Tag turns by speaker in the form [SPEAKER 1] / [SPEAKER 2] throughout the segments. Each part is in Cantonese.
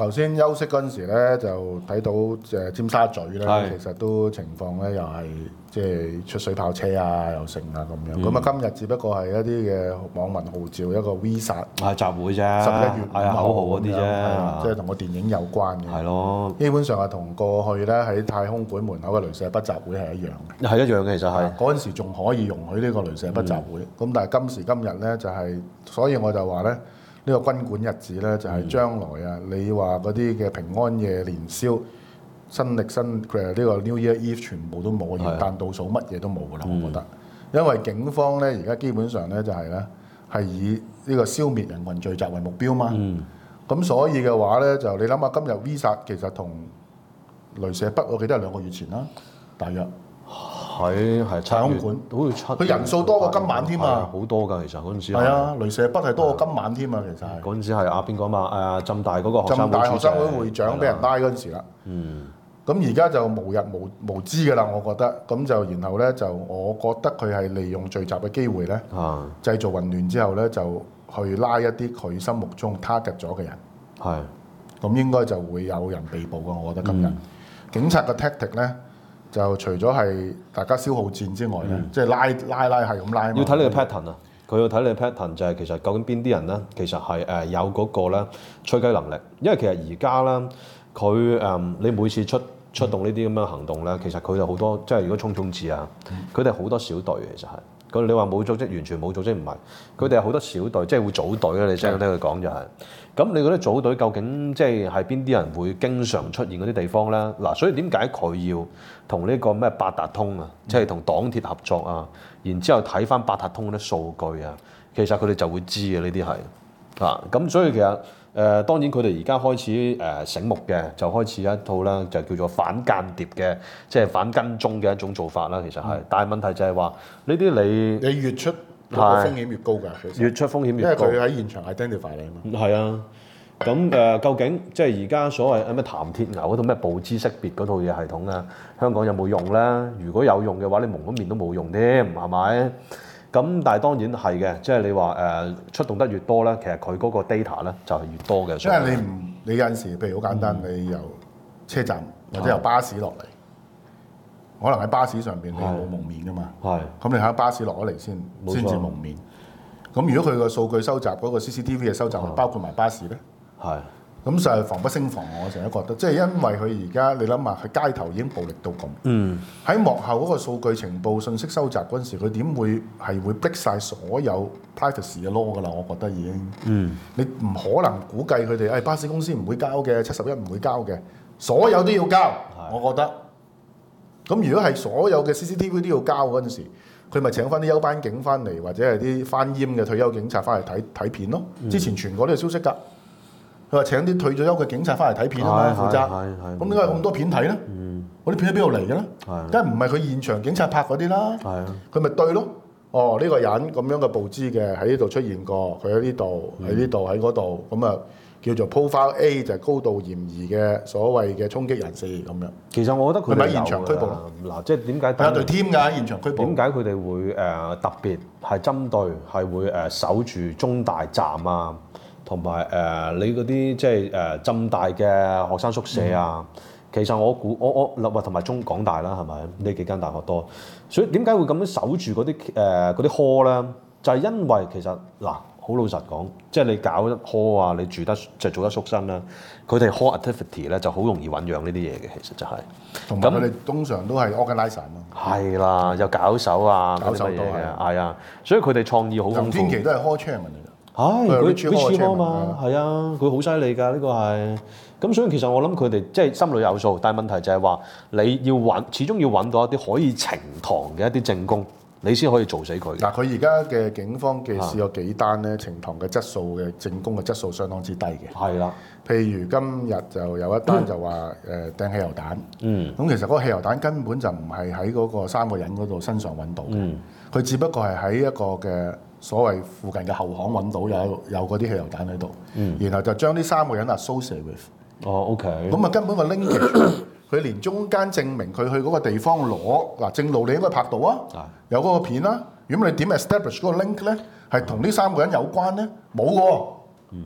[SPEAKER 1] 頭先休息嗰陣時咧，就睇到尖沙咀咧，其實都情況咧又係即係出水炮車啊，又成啊咁樣。咁啊，今日只不過係一啲嘅網民號召一個 Visa
[SPEAKER 2] 集會啫
[SPEAKER 1] ，11月5號
[SPEAKER 2] 口號嗰啲啫，
[SPEAKER 1] 即係同個電影有關嘅。
[SPEAKER 2] 係咯，
[SPEAKER 1] 基本上係同過去咧喺太空館門口嘅雷射筆集會係一樣嘅。
[SPEAKER 2] 係一樣嘅，其實係
[SPEAKER 1] 嗰陣時仲可以容許呢個雷射筆集會，咁但係今時今日咧就係，所以我就話咧。呢個軍管日子咧，就係將來啊！你話嗰啲嘅平安夜年宵、新歷新嘅呢個 New Year Eve 全部都冇，元旦倒數乜嘢都冇噶啦，我覺得。因為警方咧而家基本上咧就係咧係以呢個消滅人群聚集為目標嘛。咁所以嘅話咧就你諗下，今日 Visa 其實同雷射筆，我記得係2個月前啦，大約。 係太空館，
[SPEAKER 2] 好似
[SPEAKER 1] 佢人數多過今晚添啊！
[SPEAKER 2] 好多㗎，其實嗰陣時
[SPEAKER 1] 係啊，雷射筆係多過今晚添啊，其實係。
[SPEAKER 2] 嗰陣時係邊個嘛？浸大嗰個
[SPEAKER 1] 浸大學生會會長俾人拉嗰陣時啦。咁而家就無日無之㗎啦，我覺得。咁就然後咧就，我覺得佢係利用聚集嘅機會咧，製造混亂之後咧，就去拉一啲佢心目中 target 咗嘅人。
[SPEAKER 2] 係。
[SPEAKER 1] 咁應該就會有人被捕㗎，我覺得今日。警察嘅 tactic 咧。就除咗係大家消耗戰之外咧，即係拉係咁拉。
[SPEAKER 2] 要睇你嘅 pattern 啊，佢要睇你嘅 pattern 就係其實究竟邊啲人咧，其實係有嗰個咧吹雞能力。因為其實而家咧，佢你每次出動呢啲咁樣行動咧，其實佢就好多，即係如果衝刺啊，佢哋好多小隊其實係。佢你話冇組織，完全冇組織唔係，佢哋係好多小隊，即係會組隊咧。你聽佢講就係。咁你覺得組隊究竟即係邊啲人會經常出現嗰啲地方咧？嗱，所以點解佢要同呢個咩八達通啊，即係同黨鐵合作啊？然之後睇翻八達通嗰啲數據啊，其實佢哋就會知嘅呢啲係啊。咁所以其實當然佢哋而家開始醒目嘅，就開始一套啦，就叫做反間諜嘅，即係反跟蹤嘅一種做法啦。其實係，但係問題就係話呢啲你
[SPEAKER 1] 越出個風險越高㗎，其實
[SPEAKER 2] 越出風險越高，
[SPEAKER 1] 因為佢喺現場 identify 你啊嘛。
[SPEAKER 2] 係啊，咁究竟即係而家所謂咩譚鐵牛嗰套咩步姿識別嗰套嘢系統啊，香港有冇用咧？如果有用嘅話，你蒙咗面都冇用添，係咪？咁但係當然係嘅，即係你話出動得越多咧，其實佢嗰個 data 咧就係越多嘅。
[SPEAKER 1] 因為你有陣時，譬如好簡單，你由車站或者由巴士落嚟，可能喺巴士上邊你冇蒙面噶嘛。係。咁你喺巴士落咗嚟先至蒙面。咁如果佢個數據收集嗰個 CCTV 嘅收集，包括埋巴士咧？係。咁就係防不勝防，我成日覺得，即係因為佢而家你諗下，佢街頭已經暴力到咁。喺幕後嗰個數據情報信息收集嗰陣時，佢點會逼晒所有 privacy 嘅 law 㗎啦？我覺得已經。你唔可能估計佢哋，巴士公司唔會交嘅，71唔會交嘅，所有都要交。我覺得。咁如果係所有嘅 CCTV 都要交嗰陣時，佢咪請翻啲休班警翻嚟，或者係啲翻閹嘅退休警察翻嚟睇片咯。之前傳過呢個消息㗎。佢話請啲退咗休嘅警察翻嚟睇片啊嘛，負責。咁點解有咁多片睇咧？嗰啲片喺邊度嚟嘅咧？梗係唔係佢現場警察拍嗰啲啦？佢咪對咯。哦，呢個人咁樣嘅佈置嘅喺呢度出現過，佢喺呢度，喺呢度，喺嗰度，咁啊叫做 Profile A 就係高度嫌疑嘅所謂嘅衝擊人士咁樣。
[SPEAKER 2] 其實我覺得佢哋
[SPEAKER 1] 喺現場拘捕啦。
[SPEAKER 2] 嗱，即係點解
[SPEAKER 1] 有隊 team 㗎？現場拘捕。
[SPEAKER 2] 點解佢哋會特別係針對係會守住中大站啊？同埋你嗰啲即係浸大嘅學生宿舍啊，其實我估我同埋中港大啦，係咪呢幾間大學多？所以點解會咁樣守住嗰啲 hall 咧？就係因為其實嗱，好老實講，即係你搞 hall 啊，你住得就做得宿身啦，佢哋 hall activity 咧就好容易醖釀呢啲嘢嘅，其實就係。同
[SPEAKER 1] 埋佢哋通常都係 organizer 嘛。
[SPEAKER 2] 係啦，有搞手啊，
[SPEAKER 1] 搞手多
[SPEAKER 2] 係啊，所以佢哋創意好豐富。
[SPEAKER 1] 天琪都係 hall chairman 嚟㗎。
[SPEAKER 2] 係佢 Richie 嘛，係啊，佢好犀利㗎，呢個係。咁所以其實我諗佢哋即係心裏有數，但係問題就係話你要始終要揾到一啲可以呈堂嘅一啲證供，你先可以做死佢。
[SPEAKER 1] 嗱，佢而家嘅警方嘅試過幾單咧，呈堂嘅質素嘅證供嘅質素相當之低嘅。係啦，譬如今日就有一單就話掟汽油彈。咁其實嗰個汽油彈根本就唔係喺嗰個3個人嗰度身上揾到嘅，佢只不過係喺一個嘅所謂附近嘅後巷揾到有嗰啲汽油彈喺度，然後就將呢3個人 associate with。
[SPEAKER 2] OK。
[SPEAKER 1] 咁啊根本個 linkage，佢連中間證明佢去嗰個地方攞嗱正路你應該拍到啊，有嗰個片啦。如果你點 establish 嗰個 link 咧，係同呢3個人有關咧，冇嘅喎。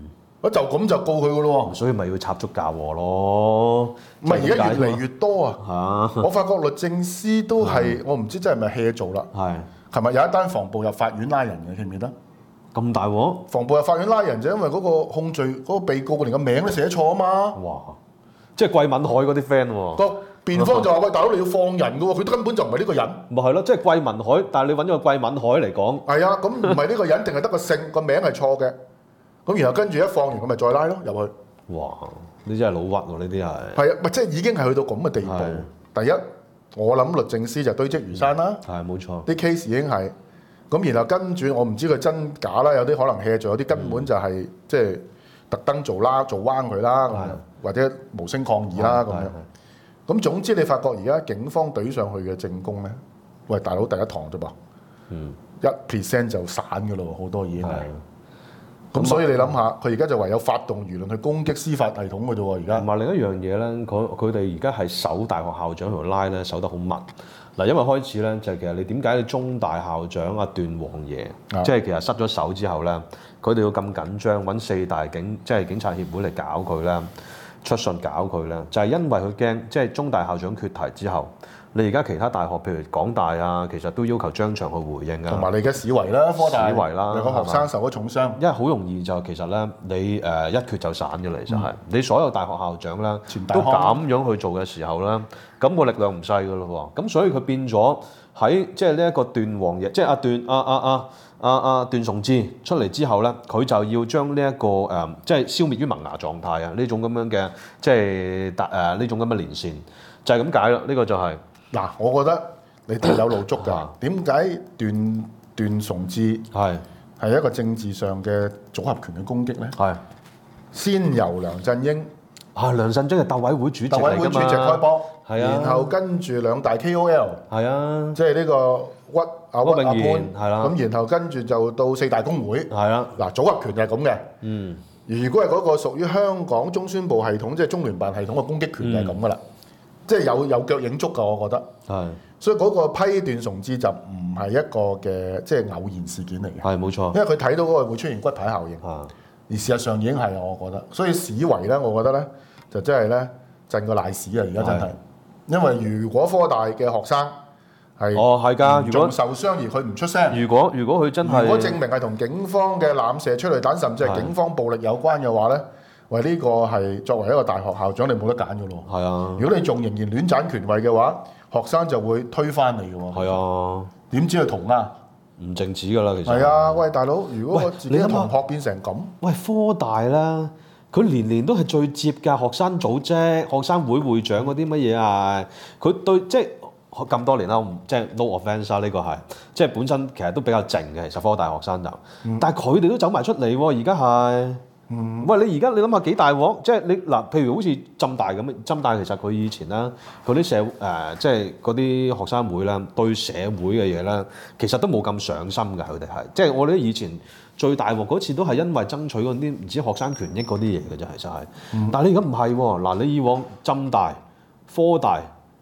[SPEAKER 1] 就咁就告佢噶咯喎。
[SPEAKER 2] 所以咪要插足價喎咯。
[SPEAKER 1] 唔係而家越嚟越多啊！
[SPEAKER 2] 嚇，
[SPEAKER 1] 我發覺律政司都係我唔知真係咪 hea 做啦。
[SPEAKER 2] 係。
[SPEAKER 1] 琴日有一單防暴入法院拉人嘅，記唔記得？
[SPEAKER 2] 咁大鑊？
[SPEAKER 1] 防暴入法院拉人就因為嗰個控罪嗰個被告連個名都寫錯啊嘛。
[SPEAKER 2] 哇！即係桂敏海嗰啲 friend 喎。
[SPEAKER 1] 個辯方就話：喂，大佬你要放人嘅喎，佢根本就唔係呢個人。
[SPEAKER 2] 咪係咯，即係桂民海，但係你揾咗個桂敏海嚟講。
[SPEAKER 1] 係啊，咁唔係呢個人，定係得個姓，個名係錯嘅。咁然後跟住一放完，咁咪再拉咯入去。
[SPEAKER 2] 哇！呢真係老屈喎，呢啲係。
[SPEAKER 1] 係啊，咪即係已經係去到咁嘅地步。第一，我諗律政司就堆積如山啦。
[SPEAKER 2] 係冇錯。
[SPEAKER 1] 啲 case 已經係咁，然後跟住我唔知佢真假啦，有啲可能 hea 做，有啲根本就係即係特登做彎佢啦，或者無聲抗議啦咁樣。咁總之你發覺而家警方懟上去嘅證供咧，喂大佬第一堂啫噃，1% 就散㗎咯，好多已經係。咁所以你諗下，佢而家就唯有發動輿論去攻擊司法系統嘅啫喎，而家。同
[SPEAKER 2] 埋另一樣嘢咧，佢哋而家係守大學校長條拉咧，守得好密。嗱，因為開始咧就係其實你點解你中大校長阿段王爺，即係其實失咗手之後咧，佢哋要咁緊張揾4大即係警察協會嚟搞佢咧，出信搞佢咧，就係因為佢驚，即係中大校長缺題之後。你而家其他大學，譬如港大啊，其實都要求張翔去回應啊。
[SPEAKER 1] 同埋你而家史維啦，科大
[SPEAKER 2] 史維啦，
[SPEAKER 1] 兩個學生受咗重傷。
[SPEAKER 2] 因為好容易就其實咧，你一決就散嘅啦，其實係你所有大學校長咧都咁樣去做嘅時候咧，咁個力量唔細嘅咯喎。咁所以佢變咗喺即係呢一個段王爺，即係段崇智出嚟之後咧，佢就要將呢一個即係消滅於萌芽狀態啊！呢種咁樣嘅即係呢種咁嘅連線就係咁解啦。呢個就係。
[SPEAKER 1] 嗱，我覺得你都有路捉㗎。點解段崇智係一個政治上嘅組合拳嘅攻擊咧？係先由梁振英
[SPEAKER 2] 梁振英係鬥委會主席嚟㗎嘛？鬥委會主席
[SPEAKER 1] 開波，
[SPEAKER 2] 然
[SPEAKER 1] 後跟住兩大 KOL，即係呢個屈阿潘，咁然後跟住就到4大公會，嗱組合拳就係咁嘅。如果係嗰個屬於香港中宣部系統，即係中聯辦系統嘅攻擊權就係咁㗎啦。即係有腳影足㗎，我覺得。所以嗰個批段崇智就唔係一個嘅即係偶然事件嚟嘅。
[SPEAKER 2] 係冇錯。
[SPEAKER 1] 因為佢睇到嗰個會出現骨牌效應。而事實上已經係我覺得。所以史維咧，我覺得咧就真係咧震個賴屎啊！而家真係。因為如果科大嘅學生係嚴重受傷而佢唔出聲，
[SPEAKER 2] 如果佢真係，
[SPEAKER 1] 如果證明係同警方嘅濫射催淚彈，甚至係警方暴力有關嘅話咧。喂，呢個係作為一個大學校長，你冇得揀嘅咯。係啊，如果你仲仍然亂斬權位嘅話，學生就會推翻你嘅喎。係啊，點知佢同啊？
[SPEAKER 2] 唔淨止㗎啦，其實。係
[SPEAKER 1] 啊，喂，大佬，如果我自己嘅同學變成咁，
[SPEAKER 2] 喂，科大啦，佢年年都係最接㗎學生組織、學生會會長嗰啲乜嘢啊？佢對即係咁多年啦，即係 no offence 啊，呢個係即係本身其實都比較靜嘅，其實科大學生就，但係佢哋都走埋出嚟喎，而家係。喂，你而家你諗下幾大鑊？即係你嗱，譬如好似浸大咁，浸大其實佢以前咧，嗰啲即係嗰啲學生會咧，對社會嘅嘢咧，其實都冇咁上心㗎。佢哋係即係我哋以前最大鑊嗰次都係因為爭取嗰啲唔知學生權益嗰啲嘢嘅啫，其實係。但係你而家唔係喎，嗱你以往浸大、科大、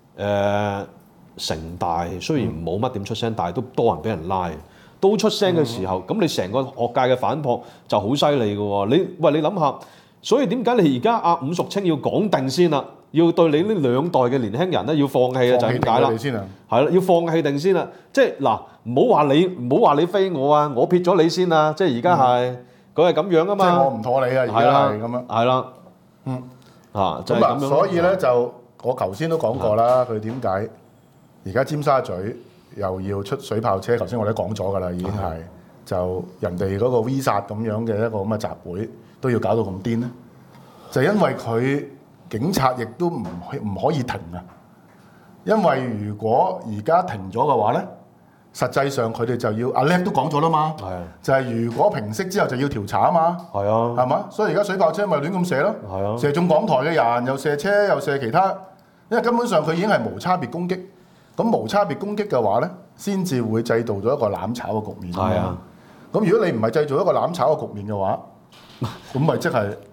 [SPEAKER 2] 城大雖然冇乜點出聲，但係都多人俾人拉。都出聲嘅時候，咁你成個學界嘅反撲就好犀利嘅喎。你諗下，所以點解你而家阿伍淑清要講定先啦？要對你呢兩代嘅年輕人咧要放棄啊，就係咁解啦。係啦，要放棄定先啦。即係嗱，唔好話你非我啊，我撇咗你先啊。即係而家係佢係咁樣啊嘛。
[SPEAKER 1] 即係我唔妥你啊，而家係咁樣。
[SPEAKER 2] 係啦，就係咁樣。
[SPEAKER 1] 所以咧就我頭先都講過啦，佢點解而家尖沙咀又要出水炮車？頭先我哋都講咗㗎啦，已經係就人哋嗰個 V 殺咁樣嘅一個咁嘅集會都要搞到咁癲咧，就因為佢警察亦都唔可以停啊！因為如果而家停咗嘅話咧，實際上佢哋就要阿叻都講咗啦嘛，就係如果平息之後就要調查啊嘛，係嘛？所以而家水炮車咪亂咁射咯，射中港台嘅人，又射車，又射其他，因為根本上佢已經係無差別攻擊。咁無差別攻擊嘅話咧，先至會製造咗一個攬炒嘅局面。係啊，咁如果你唔係製造一個攬炒嘅局面嘅話，咁咪即係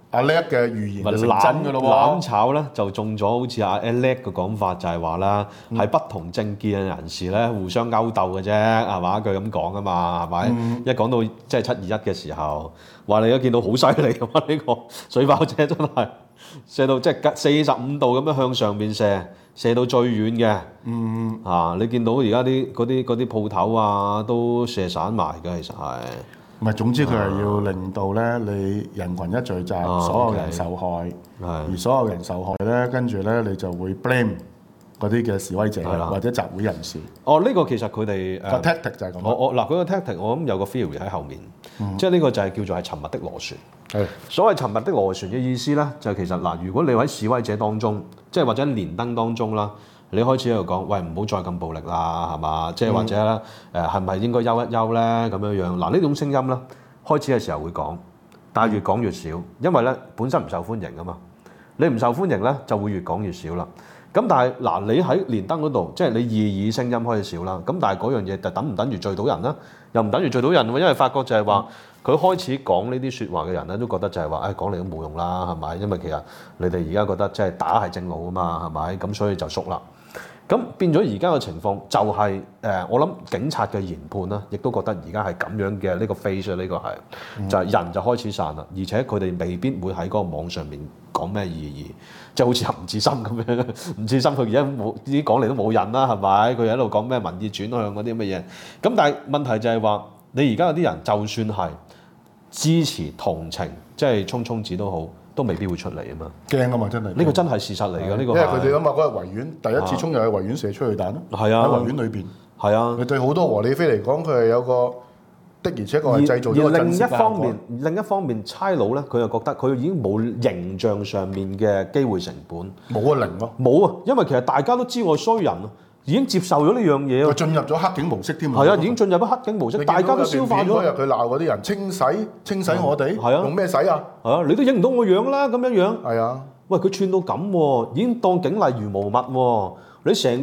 [SPEAKER 1] 阿叻嘅預言就成真㗎咯
[SPEAKER 2] 攬炒咧就中咗，好似阿叻嘅講法就係話啦，係不同政見嘅人士咧互相勾鬥嘅啫，係嘛？佢咁講啊嘛，係咪？一講到即係721嘅時候，話你都見到好犀利㗎嘛？呢個水炮車真係射到即係45度咁樣向上面射到最遠嘅。你見到而家嗰啲鋪頭啊都射散埋嘅，其實係。
[SPEAKER 1] 唔係，總之佢係要令到咧你人群一聚集，所有人受害，而所有人受害咧，跟住咧你就會 blame 嗰啲嘅示威者或者集會人士。
[SPEAKER 2] 呢個其實佢哋
[SPEAKER 1] 個 tactic 就係咁。
[SPEAKER 2] 佢個 tactic 我諗有個 theory 喺後面，即係呢個就係叫做係沉默的螺旋。
[SPEAKER 1] 係
[SPEAKER 2] 所謂沉默的螺旋嘅意思咧，就係其實嗱，如果你喺示威者當中，即係或者連登當中啦。你開始喺度講，喂，唔好再咁暴力啦，係嘛？即係或者咧，係咪應該休一休咧？咁樣樣嗱，呢種聲音咧，開始嘅時候會講，但係越講越少，因為咧本身唔受歡迎啊嘛。你唔受歡迎咧，就會越講越少啦。咁但係嗱，你喺連登嗰度，即係你異議聲音開始少啦。咁但係嗰樣嘢就等唔等於聚到人咧？又唔等於聚到人喎，因為發覺就係話佢開始講呢啲説話嘅人咧，都覺得就係話，講嚟都冇用啦，係咪？因為其實你哋而家覺得即係打係正路啊嘛，係咪？咁所以就縮啦。咁變咗而家嘅情況就係我諗警察嘅研判啦，亦都覺得而家係咁樣嘅呢個 phase，呢個係就係人就開始散啦，而且佢哋未必會喺嗰個網上面講咩意義，即係好似吳志森咁樣，吳志森佢而家冇啲講嚟都冇人啦，係咪？佢喺度講咩民意轉向嗰啲乜嘢？咁但係問題就係話，你而家有啲人就算係支持同情，即係衝衝子都好。都未必會出嚟啊嘛，
[SPEAKER 1] 驚啊嘛，真係呢
[SPEAKER 2] 個真係事實嚟㗎，呢個
[SPEAKER 1] 因為佢哋諗下嗰日維園第一次衝入去維園射催淚彈咯，喺維園裏邊，
[SPEAKER 2] 係啊，
[SPEAKER 1] 你對好多和理非嚟講，佢係有個的而且確係製造咗個震懾效果。
[SPEAKER 2] 另一方面，差佬咧，佢又覺得佢已經冇形象上面嘅機會成本，
[SPEAKER 1] 冇啊零咯，
[SPEAKER 2] 冇啊，因為其實大家都知我衰人啊。已經接受咗呢樣嘢
[SPEAKER 1] 佢進入咗黑警模式添。
[SPEAKER 2] 係啊，已經進入咗黑警模式，大家都消化咗。
[SPEAKER 1] 嗰日佢鬧嗰啲人清洗我哋，用咩洗啊？
[SPEAKER 2] 係啊，你都認唔到我樣啦，咁樣樣。
[SPEAKER 1] 係啊，
[SPEAKER 2] 喂，佢串到咁喎，已經當警例如無物喎。你成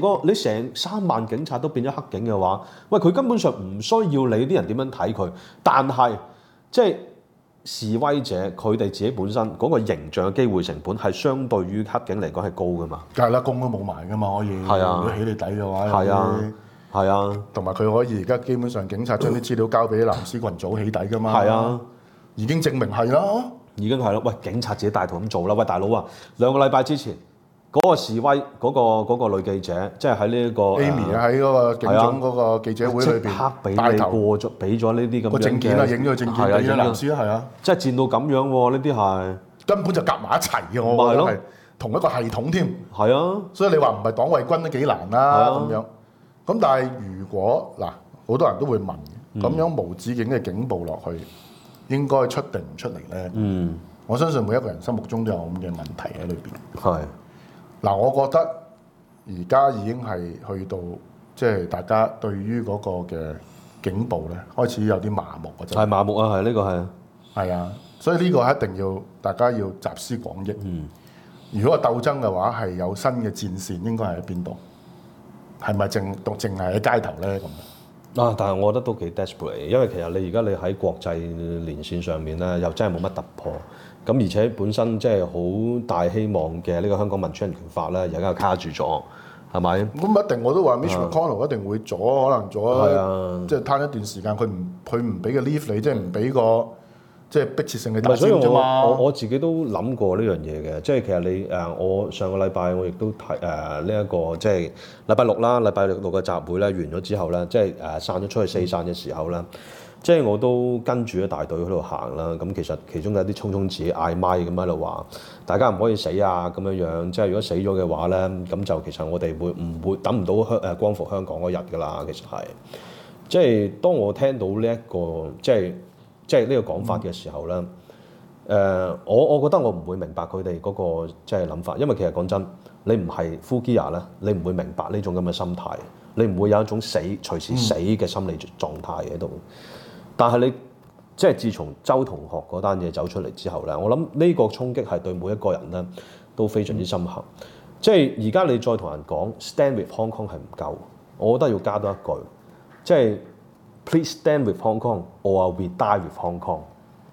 [SPEAKER 2] 3萬警察都變咗黑警嘅話，喂，佢根本上唔需要理啲人點樣睇佢，但係即係。示威者佢哋自己本身嗰個形象嘅機會成本係相對於黑警嚟講係高㗎嘛？
[SPEAKER 1] 梗係啦，工都冇埋㗎嘛，可以。係啊，如果起你底嘅話，
[SPEAKER 2] 係啊，
[SPEAKER 1] 同埋佢可以而家基本上警察將啲資料交俾啲藍絲群組起底㗎嘛。
[SPEAKER 2] 係啊，
[SPEAKER 1] 已經證明係啦。
[SPEAKER 2] 已經係啦。喂，警察自己帶頭咁做啦。喂，大佬啊，2個禮拜之前。嗰個示威嗰個女記者，即係喺呢一個
[SPEAKER 1] Amy 喺嗰個警總嗰個記者會裏邊帶頭
[SPEAKER 2] 俾咗呢啲咁嘅
[SPEAKER 1] 證件啊，影咗個證件俾咗藍絲啦，係啊，
[SPEAKER 2] 即係賤到咁樣喎！呢啲係
[SPEAKER 1] 根本就夾埋一齊嘅，我覺得係同一個系統添。
[SPEAKER 2] 係啊，
[SPEAKER 1] 所以你話唔係黨衛軍都幾難啦咁樣。咁但係如果嗱，好多人都會問，咁樣無止境嘅警暴落去，應該出定唔出嚟咧？我相信每一個人心目中都有咁嘅問題喺裏邊。
[SPEAKER 2] 係。
[SPEAKER 1] 嗱，我覺得而家已經係去到，即係大家對於嗰個嘅警暴咧，開始有啲麻木嘅。係
[SPEAKER 2] 麻木啊，係呢個係。
[SPEAKER 1] 係啊，所以呢個一定要大家要集思廣益。如果鬥爭嘅話，係有新嘅戰線，應該係喺邊度？係咪淨係喺街頭咧咁？
[SPEAKER 2] 但係我覺得都幾 desperate，因為其實你而家你喺國際連線上面咧，又真係冇乜突破。咁而且本身即係好大希望嘅呢個香港民主人權法咧，而家又卡住咗，係咪？咁
[SPEAKER 1] 一定我都話 Mitch McConnell 一定會阻，可能阻，即係攤一段時間，佢唔俾個 leave 你，即係唔俾個即係迫切性嘅打針啫嘛。
[SPEAKER 2] 我自己都諗過呢樣嘢嘅，即係其實你我上個禮拜我亦都睇呢一個即係禮拜六啦，禮拜六嘅集會咧完咗之後咧，即係散咗出去四散嘅時候咧。即係我都跟住一大隊喺度行啦，咁其實其中有啲衝衝自己嗌咪咁喺度話，大家唔可以死啊咁樣樣。即係如果死咗嘅話咧，咁就其實我哋唔會等唔到光復香港嗰日㗎啦。其實係，即係當我聽到呢一個即係呢個講法嘅時候咧，我覺得我唔會明白佢哋嗰個即係諗法，因為其實講真，你唔係 full gear 咧，你唔會明白呢種咁嘅心態，你唔會有一種隨時死嘅心理狀態喺度。但係你即係自從周同學嗰單嘢走出嚟之後咧，我諗呢個衝擊係對每一個人咧都非常之深刻。即係而家你再同人講 Stand with Hong Kong 係唔夠，我覺得要加多一句，即係 Please stand with Hong Kong or we die with Hong Kong。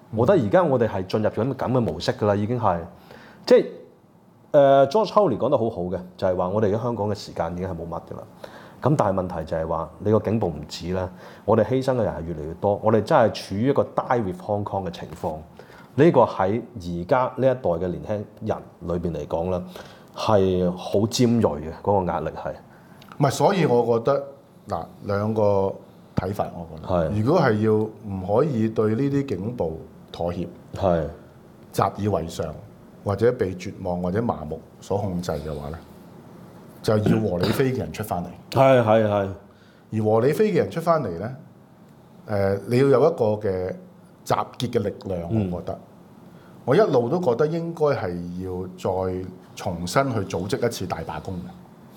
[SPEAKER 2] 我覺得而家我哋係進入咗咁嘅模式㗎啦，已經係即係George Howley 講得好好嘅，就係話我哋而家香港嘅時間已經係冇乜㗎啦。咁但係問題就係話你個警暴唔止啦，我哋犧牲嘅人係越嚟越多，我哋真係處於一個 die with Hong Kong 嘅情況。呢個喺而家呢一代嘅年輕人裏邊嚟講咧，係好尖鋭嘅嗰個壓力係。
[SPEAKER 1] 唔係，所以我覺得嗱兩個睇法，我覺得如果係要唔可以對呢啲警暴妥協，習以為常或者被絕望或者麻木所控制嘅話咧，就要和理非嘅人出翻嚟。
[SPEAKER 2] 係。
[SPEAKER 1] 而和理非嘅人出翻嚟咧，你要有一個嘅集結嘅力量，我覺得。我一路都覺得應該係要再重新去組織一次大罷工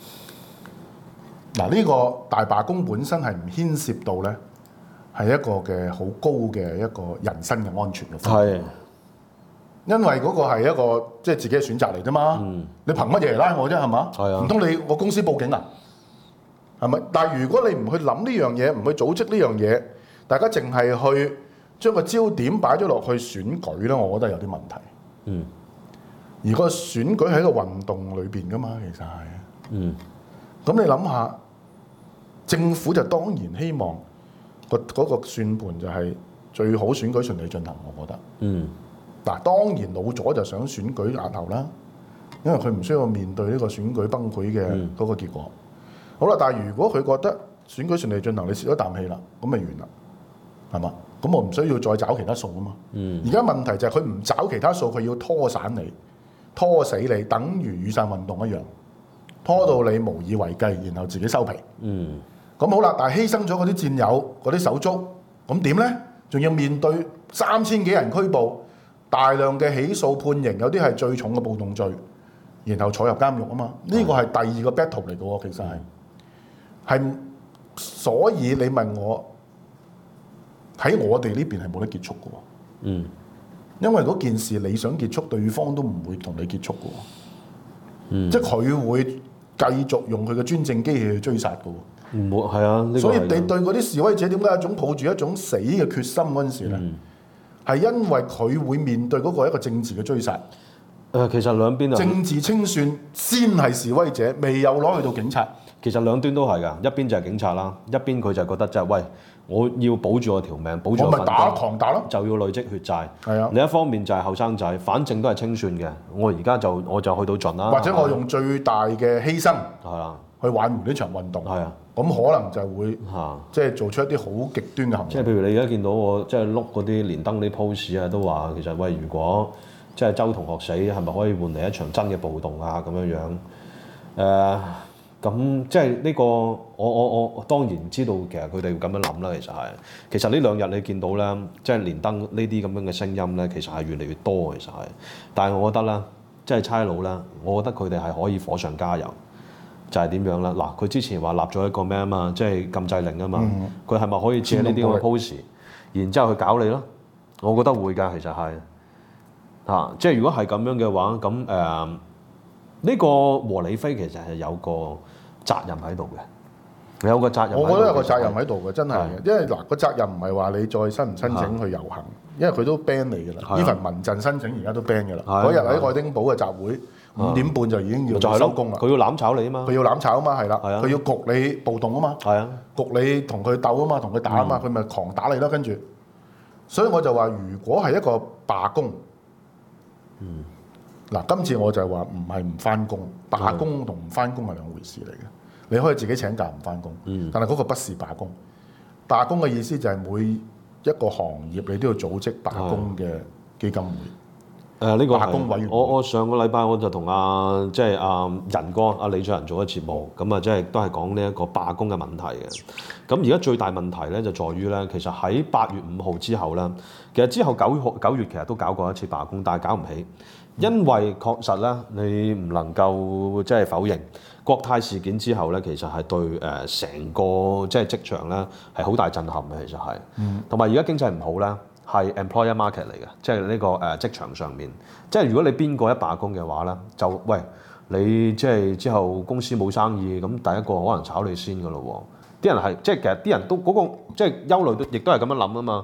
[SPEAKER 1] 嘅。嗱，呢個大罷工本身係唔牽涉到咧，係一個嘅好高嘅一個人身嘅安全嘅風險。因為嗰個係一個即係自己嘅選擇嚟啫嘛。你憑乜嘢嚟拉我啫？係嘛？唔通我公司報警啊？係咪？但係如果你唔去諗呢樣嘢，唔去組織呢樣嘢，大家淨係去將個焦點擺咗落去選舉咧，我覺得有啲問題。而個選舉喺個運動裏邊噶嘛，其實係。咁你諗下，政府就當然希望嗰個算盤就係最好選舉順利進行，我覺得。嗱，當然老咗就想選舉押後啦，因為佢唔需要面對呢個選舉崩潰嘅嗰個結果。好啦，但係如果佢覺得選舉順利進行，你泄咗啖氣啦，咁咪完啦，係嘛？咁我唔需要再找其他數啊嘛。而家問題就係佢唔找其他數，佢要拖散你、拖死你，等於雨傘運動一樣，拖到你無以為繼，然後自己收皮。咁好啦，但係犧牲咗嗰啲戰友、嗰啲手足，咁點咧？仲要面對3000幾人拘捕，大量嘅起訴判刑，有啲係最重嘅暴動罪，然後坐入監獄啊嘛。呢個係第二個 battle 嚟嘅喎，其實係，所以你問我喺我哋呢邊係冇得結束嘅喎。因為嗰件事你想結束，對方都唔會同你結束嘅喎。即係佢會繼續用佢嘅專政機器去追殺嘅喎。
[SPEAKER 2] 唔會係啊，
[SPEAKER 1] 所以你對嗰啲示威者點解一種抱住一種死嘅決心嗰陣時咧？係因為佢會面對嗰個一個政治嘅追殺。
[SPEAKER 2] 其實兩邊
[SPEAKER 1] 政治清算先係示威者，未有攞去到警察。
[SPEAKER 2] 其實兩端都係㗎，一邊就係警察啦，一邊佢就覺得就係喂，我要保住我條命，保住我份工，
[SPEAKER 1] 狂打咯，
[SPEAKER 2] 就要累積血債。
[SPEAKER 1] 係啊。
[SPEAKER 2] 另一方面就係後生仔，反正都係清算嘅，我而家我就去到盡啦。
[SPEAKER 1] 或者我用最大嘅犧牲
[SPEAKER 2] 係啊，
[SPEAKER 1] 去挽回呢場運動。
[SPEAKER 2] 係啊。
[SPEAKER 1] 咁可能就會即係做出一啲好極端嘅行為。
[SPEAKER 2] 即係譬如你而家見到我即係碌嗰啲連登啲 post 啊，都話其實喂，如果即係周同學死，係咪可以換嚟一場真嘅暴動啊？咁樣樣咁即係呢個我當然知道，其實佢哋會咁樣諗啦。其實呢兩日你見到咧，即係連登呢啲咁樣嘅聲音咧，其實係越嚟越多。其實係，但係我覺得咧，即係差佬咧，我覺得佢哋係可以火上加油。就係點樣啦？嗱，佢之前話立咗一個咩啊嘛，即係禁制令啊嘛。佢係咪可以借呢啲咁嘅 pose，然之後去搞你咯？我覺得會㗎，其實係即係如果係咁樣嘅話，咁呢個和理非其實係有個責任喺度嘅，有個責任。
[SPEAKER 1] 我覺得有個責任喺度嘅，真係嘅，因為嗱個責任唔係話你再申唔申請去遊行，因為佢都 ban 你㗎啦。呢份民陣申請而家都 ban 㗎啦。嗰日喺愛丁堡嘅集會。5點半就已經要收工啦。
[SPEAKER 2] 佢要攬炒你啊嘛。
[SPEAKER 1] 佢要攬炒啊嘛，係啦。佢要焗你暴動啊嘛。係啊。焗你同佢鬥啊嘛，同佢打啊嘛，佢咪狂打你咯。跟住，所以我就話，如果係一個罷工，嗱，今次我就係話唔係唔翻工，罷工同唔翻工係兩回事嚟嘅。你可以自己請假唔翻工，但係嗰個不是罷工。罷工嘅意思就係每一個行業你都要組織罷工嘅基金會。
[SPEAKER 2] 呢個係我上個禮拜我就同即係仁哥李卓人做咗節目，咁啊即係都係講呢一個罷工嘅問題嘅。咁而家最大問題咧就在於咧，其實喺8月5號之後咧，其實之後9月其實都搞過一次罷工，但係搞唔起，因為確實咧你唔能夠即係否認國泰事件之後咧，其實係對成個即係職場咧係好大震撼嘅，其實係，同埋而家經濟唔好咧。係 employer market 嚟嘅，即係呢個職場上面，即係如果你邊個一罷工嘅話咧，就喂你即係之後公司冇生意，咁第一個可能炒你先噶咯喎。啲人係即係其實啲人都嗰個即係憂慮都亦都係咁樣諗啊嘛。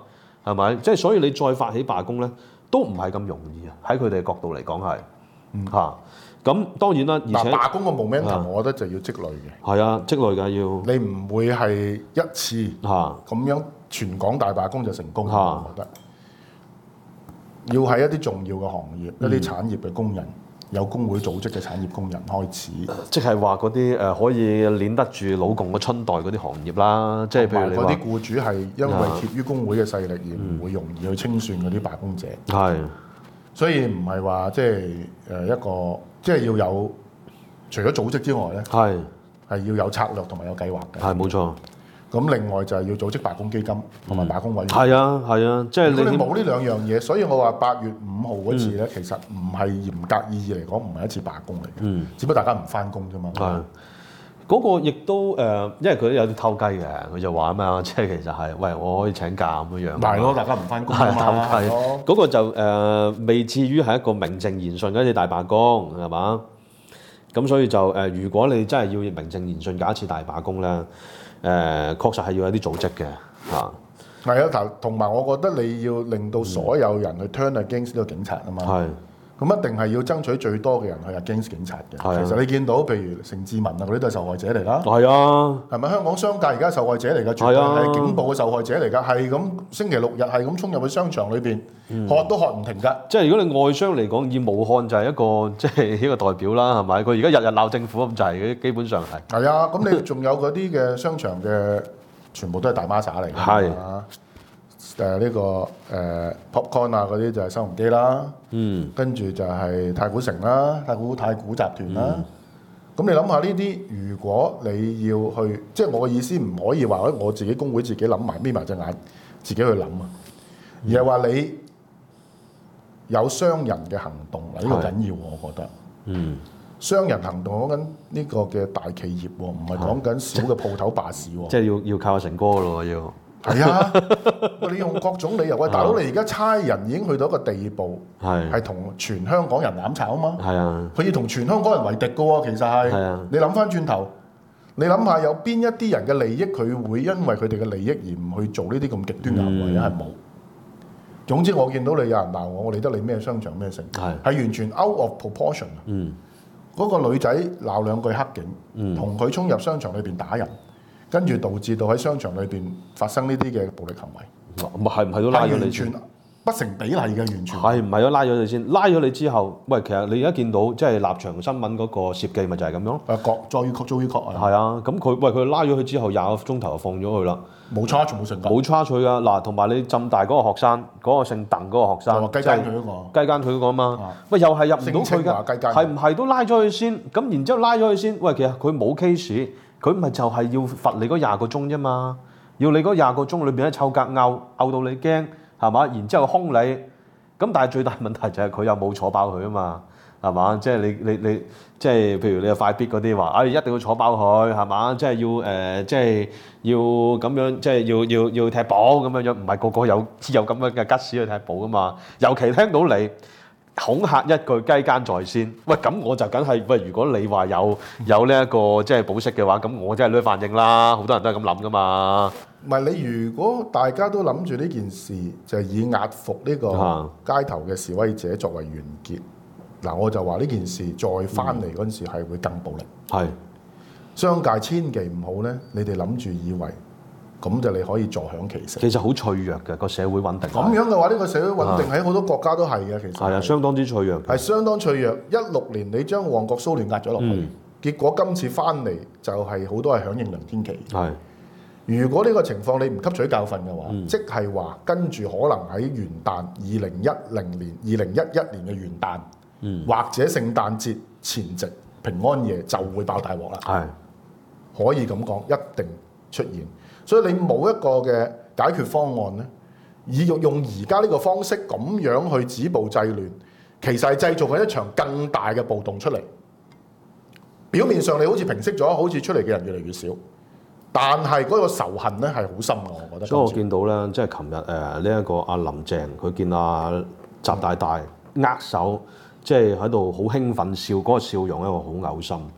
[SPEAKER 2] 係咪？即係所以你再發起罷工咧，都唔係咁容易啊！喺佢哋角度嚟講係嚇。咁當然啦，而且
[SPEAKER 1] 罷工嘅 momentum，我覺得就要積累嘅。
[SPEAKER 2] 係啊，積累㗎要。
[SPEAKER 1] 你唔會係一次咁樣全港大罷工就成功，我覺得。要喺一啲重要嘅行業、一啲產業嘅工人，有工會組織嘅產業工人開始。
[SPEAKER 2] 即係話嗰啲可以攣得住老共嘅春代嗰啲行業啦，即係譬如你話
[SPEAKER 1] 嗰啲僱主係因為貼於工會嘅勢力而唔會容易去清算嗰啲罷工者。
[SPEAKER 2] 係，所
[SPEAKER 1] 以唔係話即係一個即係要有除咗組織之外咧，係要有策略同埋有計劃嘅。係冇錯。咁另外就係要組織罷工基金同埋罷工委員會。係
[SPEAKER 2] 啊，即係
[SPEAKER 1] 如果你冇呢兩樣嘢，所以我話8月5號嗰次咧，其實唔係嚴格意義嚟講，唔係一次罷工嚟嘅。只不過大家唔翻工啫嘛。
[SPEAKER 2] 係。嗰個亦都因為佢都有啲偷雞嘅，佢就話啊嘛，即係其實係，喂，我可以請假咁樣樣。
[SPEAKER 1] 係咯，大家唔翻工啊嘛。
[SPEAKER 2] 偷雞。嗰個就未至於係一個名正言順嘅一次大罷工，係嘛？咁所以就如果你真係要名正言順搞一次大罷工咧，確實係要有啲組織嘅嚇。
[SPEAKER 1] 係啊，同埋我覺得你要令到所有人去 turn against 呢個警察啊嘛。係。咁一定係要爭取最多嘅人去 against 警察嘅。其實你見到譬如盛智文啊嗰啲都係受害者嚟啦。係啊。係咪香港商界而家受害者嚟㗎？絕對係警暴嘅受害者嚟㗎。係咁星期六日係咁衝入去商場裏邊，喝都喝唔停㗎。
[SPEAKER 2] 即係如果你外商嚟講，以武漢就係一個即係一個代表啦，係咪？佢而家日日鬧政府咁滯嘅，基本上係。係
[SPEAKER 1] 啊，咁你仲有嗰啲嘅商場嘅，全部都係大媽撒嚟㗎。係。呢個popcorn 啊嗰啲就係收銀機啦，跟住就係太古城啦、太古集團啦。咁你諗下呢啲，如果你要去，即係我嘅意思唔可以話我自己工會自己諗埋眯埋隻眼自己去諗啊，而係話你有商人嘅行動嗱，呢個緊要我覺得。商人行動講緊呢個嘅大企業喎，唔係講緊小嘅鋪頭罷市喎。
[SPEAKER 2] 即係要靠阿成哥咯要。
[SPEAKER 1] 係啊，你用各種理由喂，大佬你而家差人已經去到一個地步，係同全香港人攬炒啊嘛。係啊，佢要同全香港人為敵嘅喎，其實係。係啊，你諗翻轉頭，你諗下有邊一啲人嘅利益，佢會因為佢哋嘅利益而唔去做呢啲咁極端行為咧？係冇。總之我見到你有人鬧我理得你咩商場咩城，係完全 out of proportion。嗰個女仔鬧兩句黑警，同佢衝入商場裏邊打人。跟住導致到喺商場裏邊發生呢啲嘅暴力行為，咁係唔係都拉咗你？完全不成比例嘅，完全係唔係都拉咗你先？拉咗你之後，喂，其實你而家見到即係立場新聞嗰個攝記，咪就係咁樣咯。再確啊！係啊，咁佢拉咗佢之後20個鐘頭就放咗佢啦，冇差錯冇成冇差錯㗎嗱，同埋你浸大嗰個學生，嗰個姓鄧嗰個學生，雞姦佢嗰個，雞姦佢嗰個啊嘛，喂，又係入唔到去㗎，係唔係都拉咗佢先？咁然之後拉咗佢先，喂，其實佢冇 case。佢咪就係要罰你嗰20個鐘啫嘛，要你嗰20個鐘裏邊咧臭格拗到你驚係嘛，然之後兇你，咁但係最大問題就係佢又冇坐爆佢啊嘛，係嘛？即係你即係譬如你有快必嗰啲話，一定要坐爆佢係嘛？即係要即係要咁樣，即係要踢保咁樣樣，唔係個個有咁樣嘅吉士去踢保噶嘛？尤其聽到你恐嚇一句雞姦在先，喂咁我就梗係喂，如果你話有呢一個即係保釋嘅話，咁我真係女反應啦，好多人都係咁諗噶嘛。唔係你如果大家都諗住呢件事就係以壓服呢個街頭嘅示威者作為完結，嗱我就話呢件事再翻嚟嗰陣時係會更暴力。係商界千祈唔好咧，你哋諗住以為。咁就你可以坐享其成。其實好脆弱嘅個社會穩定。咁樣嘅話，呢個社會穩定喺好多國家都係嘅，其實係啊，相當之脆弱。係相當脆弱。16年你將旺角騷亂壓咗落去，結果今次翻嚟就係好多係響應梁天琦。係。如果呢個情況你唔吸取教訓嘅話，即係話跟住可能喺元旦2010年、2011年嘅元旦，或者聖誕節前夕、平安夜就會爆大鑊啦。係。可以咁講，一定出現。所以你冇一個嘅解決方案咧，以用而家呢個方式咁樣去止暴制亂，其實係製造緊一場更大嘅暴動出嚟。表面上你好似平息咗，好似出嚟嘅人越嚟越少，但係嗰個仇恨咧係好深嘅，我覺得。所以我見到咧，即係琴日呢一個阿林鄭，佢見阿習大大握手，即係喺度好興奮笑，嗰個笑容咧，我好嘔心。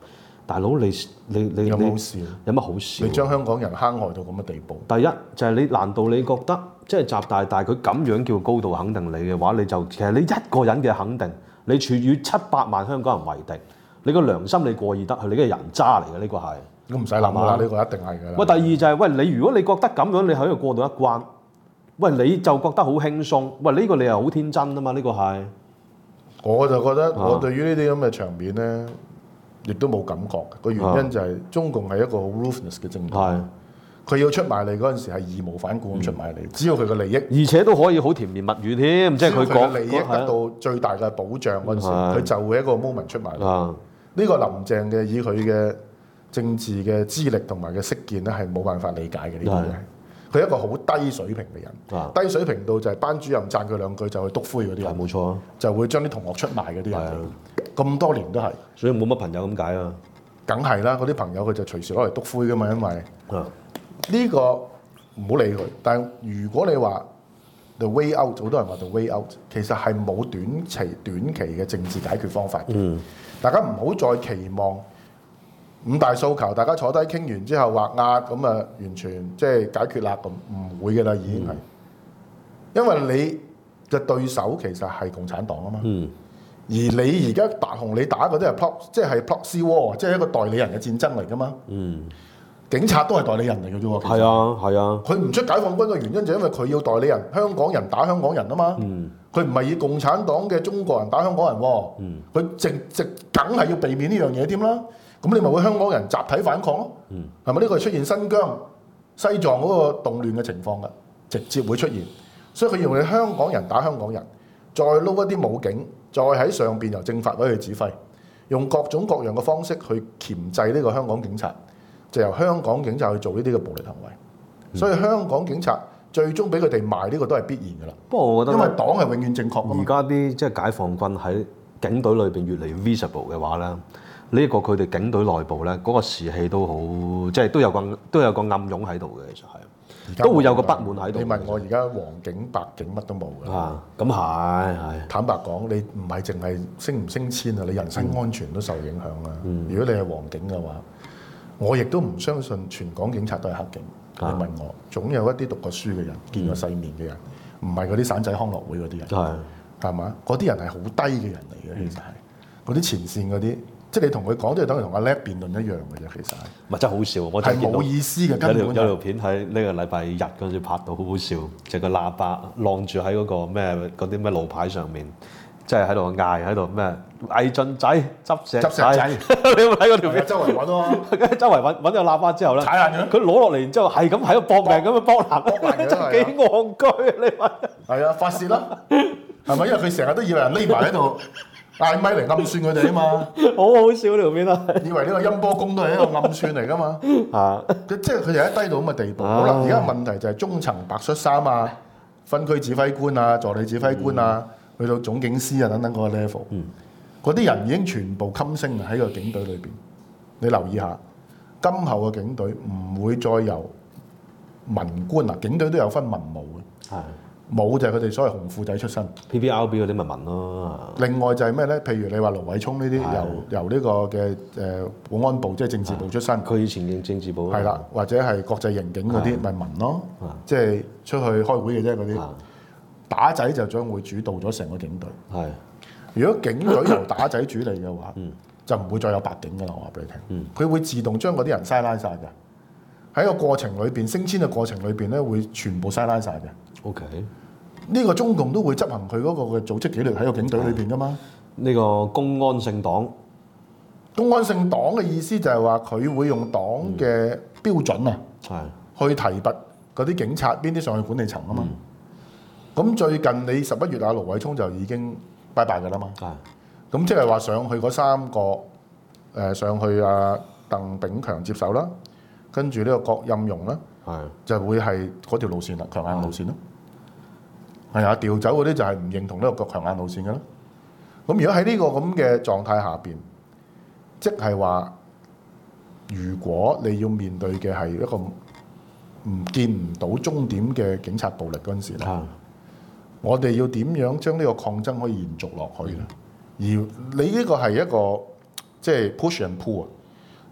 [SPEAKER 2] 大佬你
[SPEAKER 1] 有冇好笑？
[SPEAKER 2] 有乜好笑？
[SPEAKER 1] 你將香港人坑害到咁嘅地步。
[SPEAKER 2] 第一就係你，難道你覺得即係習大大佢咁樣叫高度肯定你嘅話，你就其實你一個人嘅肯定，你處於700萬香港人為敵，你個良心你過意得去，你嘅人渣嚟嘅呢個係。
[SPEAKER 1] 咁唔使諗啦，呢個一定係㗎啦。
[SPEAKER 2] 喂，第二就係喂你，如果你覺得咁樣你喺度過到一關，喂你就覺得好輕鬆，喂呢個你係好天真啊嘛，呢個係。
[SPEAKER 1] 我就覺得我對於呢啲咁嘅場面咧，亦都冇感覺嘅。個原因就係中共係一個好 ruthless 嘅政黨，佢要出賣你嗰陣時係義無反顧咁出賣你，只要佢嘅利益，
[SPEAKER 2] 而且都可以好甜言蜜語添，即係佢講
[SPEAKER 1] 利益得到最大嘅保障嗰陣時，佢就會一個 moment 出賣你。呢個林鄭嘅以佢嘅政治嘅資歷同埋嘅識見咧，係冇辦法理解嘅呢啲嘢。佢係一個好低水平嘅人，低水平到就係班主任讚佢兩句就去篤灰嗰啲人，冇錯，就會將啲同學出賣嗰啲人。咁多年都係，所以冇乜朋友咁解啊。梗係啦，嗰啲朋友佢就隨時攞嚟篤灰噶嘛，因為呢個唔好理佢。但係如果你話 the way out， 好多人話 the way out， 其實係冇短期嘅政治解決方法嘅。大家唔好再期望5大訴求，大家坐低傾完之後畫押咁啊，完全即係解決啦咁，唔會嘅啦，已經係。因為你嘅對手其實係共產黨啊嘛。而你而家同你打嗰啲係即係 proxy war， 即係一個代理人嘅戰爭嚟噶嘛。警察都係代理人嚟嘅啫喎。係啊，係啊。佢唔出解放軍嘅原因就係因為佢要代理人，香港人打香港人啊嘛。佢唔係以共產黨嘅中國人打香港人喎。佢直梗係要避免呢樣嘢添啦。咁你咪會香港人集體反抗咯。係咪呢個係出現新疆、西藏嗰個動亂嘅情況㗎？直接會出現。所以佢用你香港人打香港人，再撈一啲武警，再喺上邊由政法委去指揮，用各種各樣嘅方式去鉗制呢個香港警察，就由香港警察去做呢啲嘅暴力行為。所以香港警察最終俾佢哋賣呢個都係必然㗎啦。不過我覺得，因為黨係永遠正確㗎嘛。而家啲即係解放軍喺警隊裏邊越嚟越 visible 嘅話咧，呢個佢哋警隊內部咧嗰個士氣都好，即係都有個暗湧喺度嘅，其實係。都會有個不滿喺度。你問我而家黃警白警乜都冇㗎。咁係。坦白講，你唔係淨係升唔升遷啊，你人身安全都受影響啦。如果你係黃警嘅話，我亦都唔相信全港警察都係黑警。你問我，總有一啲讀過書嘅人、見過世面嘅人，唔係嗰啲散仔康樂會嗰啲人。係嘛？嗰啲人係好低嘅人嚟嘅，其實係。嗰啲前線嗰啲。即係你同佢講，即係等於同阿叻辯論一樣嘅啫，其實係。咪真係好笑，我真係見到。係冇意思嘅，根本有條片喺呢個禮拜日嗰陣時拍到，好好笑。就個喇叭晾住喺嗰個咩嗰啲咩路牌上面，即係喺度嗌喺度咩毅進仔執石仔。你有冇睇嗰條片？周圍揾咯，周圍揾咗喇叭之後咧，踩爛咗。佢攞落嚟然之後係咁喺度搏命咁樣搏爛，真係幾戇居啊！你話？係啊，發泄啦，係咪？因為佢成日都以為人匿埋喺度。嗌咪嚟暗算佢哋啊嘛，好好笑呢條片啊！以為呢個音波功都係一個暗算嚟噶嘛，即係佢哋喺低到咁嘅地步。好啦，而家問題就係中層白恤衫啊、分區指揮官啊、助理指揮官啊，去到總警司啊等等嗰個 level，嗰啲人已經全部襟升喺個警隊裏邊。你留意下，今後嘅警隊唔會再由文官啊，警隊都有分文武嘅。冇就係佢哋所謂紅褲仔出身 ，PPRB 嗰啲咪文咯。另外就係咩咧？譬如你話盧偉聰呢啲由呢個嘅保安部即係政治部出身，佢以前嘅政治部係啦，或者係國際刑警嗰啲咪文咯，即係出去開會嘅啫嗰啲。打仔就將會主導咗成個警隊。係，如果警隊由打仔主理嘅話，就唔會再有白警㗎啦。我話俾你聽，佢會自動將嗰啲人篩拉晒嘅。喺個過程裏邊，升遷嘅過程裏邊咧，會全部篩拉晒嘅。OK， 呢個中共都會執行佢嗰個嘅組織紀律喺個警隊裏邊噶嘛？呢個公安性黨，公安性黨嘅意思就係話佢會用黨嘅標準啊，去提拔嗰啲警察邊啲上去管理層啊嘛。咁最近你11月啊，盧偉聰就已經拜拜㗎啦嘛。咁即係話上去嗰3個上去啊，鄧炳強接手啦，跟住呢個郭任容啦，就會係嗰條路線啦，強硬路線咯。係啊，調走嗰啲就係唔認同呢個強硬路線嘅咯。咁如果喺呢個咁嘅狀態下邊，即係話，如果你要面對嘅係一個見唔到終點嘅警察暴力嗰陣時咧，我哋要點樣將呢個抗爭可以延續落去咧？而你呢個係一個即係 push and pull 啊，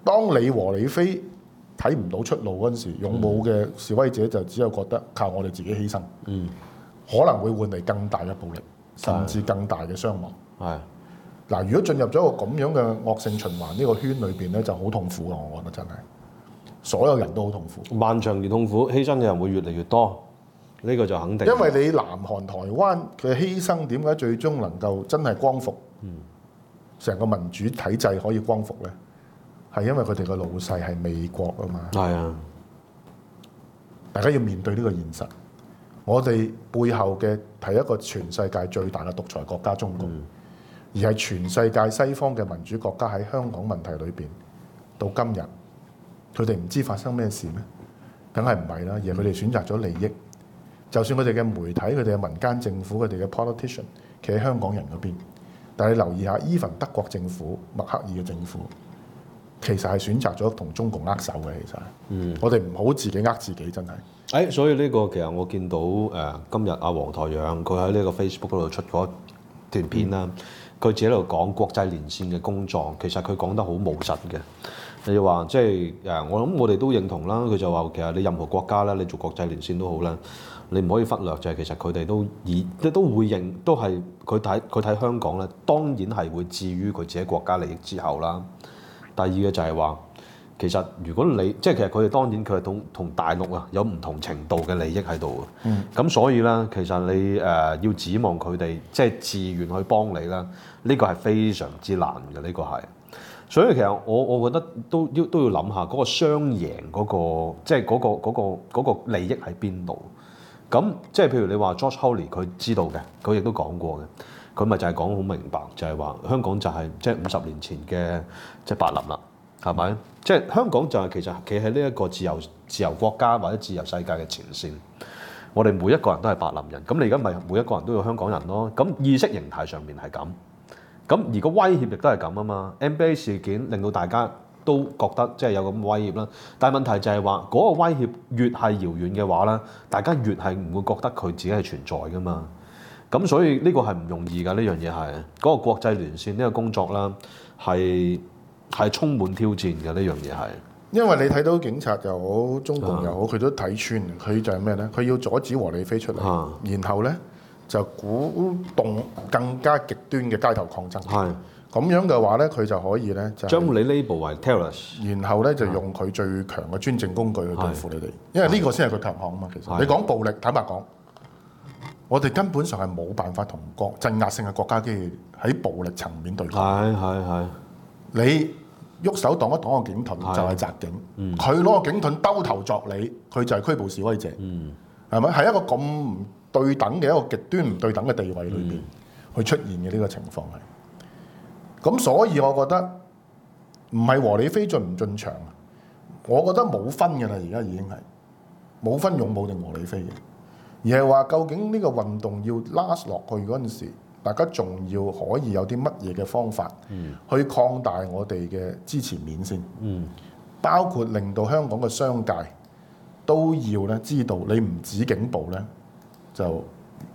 [SPEAKER 1] 當你和理非睇唔到出路嗰陣時，勇武嘅示威者就只有覺得靠我哋自己犧牲，可能會換嚟更大嘅暴力，甚至更大嘅傷亡。
[SPEAKER 2] 係
[SPEAKER 1] 嗱，如果進入咗一個咁樣嘅惡性循環呢個圈裏邊咧，就好痛苦啊！我覺得真係，所有人都好痛苦，
[SPEAKER 2] 漫長而痛苦，犧牲嘅人會越嚟越多，呢個就肯定。
[SPEAKER 1] 因為你南韓、台灣嘅犧牲點解最終能夠真係光復？成個民主體制可以光復咧，係因為佢哋個老細係美國啊嘛。
[SPEAKER 2] 係啊，
[SPEAKER 1] 大家要面對呢個現實。我哋背後嘅係一個全世界最大嘅獨裁國家中國，而係全世界西方嘅民主國家喺香港問題裏邊，到今日佢哋唔知發生咩事咩？梗係唔係啦，而係佢哋選擇咗利益。就算佢哋嘅媒體、佢哋嘅民間政府、佢哋嘅 politician 企喺香港人嗰邊。但係你留意下，even 德國政府、默克爾嘅政府，其實係選擇咗同中共握手嘅。其實，我哋唔好自己呃自己，真係。
[SPEAKER 2] 所以呢個其實我見到今日阿黃台仰佢喺呢個 Facebook 嗰度出嗰段片啦，佢自己喺度講國際連線嘅工作，其實佢講得好務實嘅。你話即係我諗我哋都認同啦。佢就話其實你任何國家咧，你做國際連線都好啦。你唔可以忽略就係其實佢哋都會認，都係佢睇香港咧，當然係會置於佢自己國家利益之後啦。第二嘅就係話，其實如果你即係其實佢哋當然佢係同大陸啊有唔同程度嘅利益喺度嘅。咁所以咧，其實你要指望佢哋即係自願去幫你啦，呢個係非常之難嘅，呢個係。所以其實我覺得都要諗下嗰個雙贏嗰個即係嗰個利益喺邊度。咁即係譬如你話 George Hawley 佢知道嘅，佢亦都講過嘅，佢咪就係講好明白，就係話香港就係即係50年前嘅即係柏林啦，係咪？即係香港就係其實企喺呢一個自由國家或者自由世界嘅前線，我哋每一個人都係柏林人，咁你而家咪每一個人都有香港人咯，咁意識形態上面係咁，咁而個威脅亦都係咁啊嘛 ，NBA 事件令到大家都覺得即係有咁威脅啦，但係問題就係話嗰個威脅越係遙遠嘅話咧，大家越係唔會覺得佢自己係存在噶嘛。咁所以呢個係唔容易㗎，呢樣嘢係嗰個國際連線呢個工作啦，係充滿挑戰嘅呢樣嘢係。
[SPEAKER 1] 因為你睇到警察又好，中共又好，佢都睇穿，佢就係咩咧？佢要阻止和理非出嚟，然後咧就鼓動更加極端嘅街頭抗爭。咁樣嘅話咧，佢就可以咧就
[SPEAKER 2] 將你 label 為 terrorist，
[SPEAKER 1] 然後咧就用佢最強嘅專政工具去對付你哋，因為呢個先係佢強項啊嘛。其實你講暴力，坦白講，我哋根本上係冇辦法同鎮壓性嘅國家機器喺暴力層面對抗。
[SPEAKER 2] 係。
[SPEAKER 1] 你喐手擋一擋個警盾就係襲警，佢攞個警盾兜頭作你，佢就係拘捕示威者。係咪？係一個咁唔對等嘅一個極端唔對等嘅地位裏邊去出現嘅呢個情況係。咁所以我覺得唔係和理非進唔進場，我覺得冇分嘅啦，而家已經係冇分勇武定和理非嘅，而係話究竟呢個運動要 last 落去嗰陣時，大家仲要可以有啲乜嘢嘅方法去擴大我哋嘅支持面先，包括令到香港嘅商界都要咧知道你唔止警暴咧，就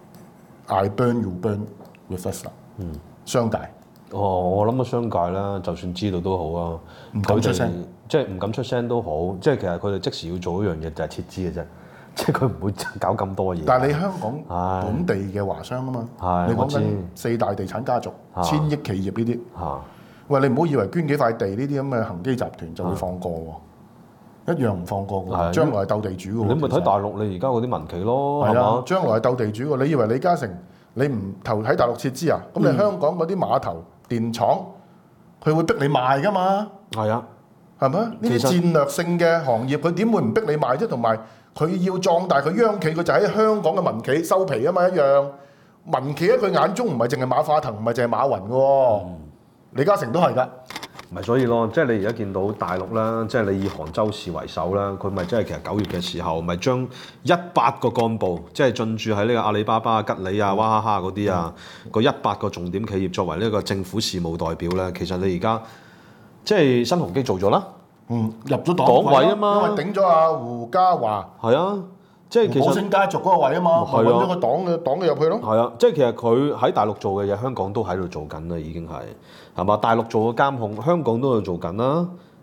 [SPEAKER 1] I burn you burn with us 啦，商界。
[SPEAKER 2] 我諗個商界啦，就算知道都好啊，
[SPEAKER 1] 唔敢出聲，
[SPEAKER 2] 即係唔敢出聲都好，即係其實佢哋即時要做一樣嘢就係撤資嘅啫，即係佢唔會搞咁多嘢。
[SPEAKER 1] 但係你香港本地嘅華商啊嘛，你講緊4大地產家族、1000億企業呢啲，喂，你唔好以為捐幾塊地呢啲咁嘅恒基集團就會放過喎，一樣唔放過喎，將來係鬥地主嘅喎。
[SPEAKER 2] 你咪睇大陸你而家嗰啲民企咯，
[SPEAKER 1] 係啊，將來係鬥地主喎。你以為李嘉誠你唔投喺大陸撤資啊？咁你香港嗰啲碼頭、電廠，佢會逼你賣㗎嘛？
[SPEAKER 2] 係啊，
[SPEAKER 1] 係咪？呢啲戰略性嘅行業，佢點會唔逼你賣啫？同埋佢要壯大佢央企，佢就喺香港嘅民企收皮啊嘛一樣。民企喺佢眼中唔係淨係馬化騰，唔係淨係馬雲嘅喎，李嘉誠都係㗎。
[SPEAKER 2] 咪所以咯，即係你而家見到大陸啦，即係你以杭州市為首啦，佢咪即係其實9月嘅時候，咪將100個幹部，即係進駐喺呢個阿里巴巴、吉利啊、娃哈哈嗰啲啊，個100個重點企業作為呢個政府事務代表咧，其實你而家即係新鴻基做咗啦，
[SPEAKER 1] 入咗黨委啊嘛，因為頂咗阿胡家華。係啊。即係其實寶星家族嗰個位啊嘛，揾咗個黨嘅入去咯。
[SPEAKER 2] 係啊，即係其實佢喺大陸做嘅嘢，香港都喺度做緊啦，已經係嘛？大陸做嘅監控，香港都喺度做緊啦，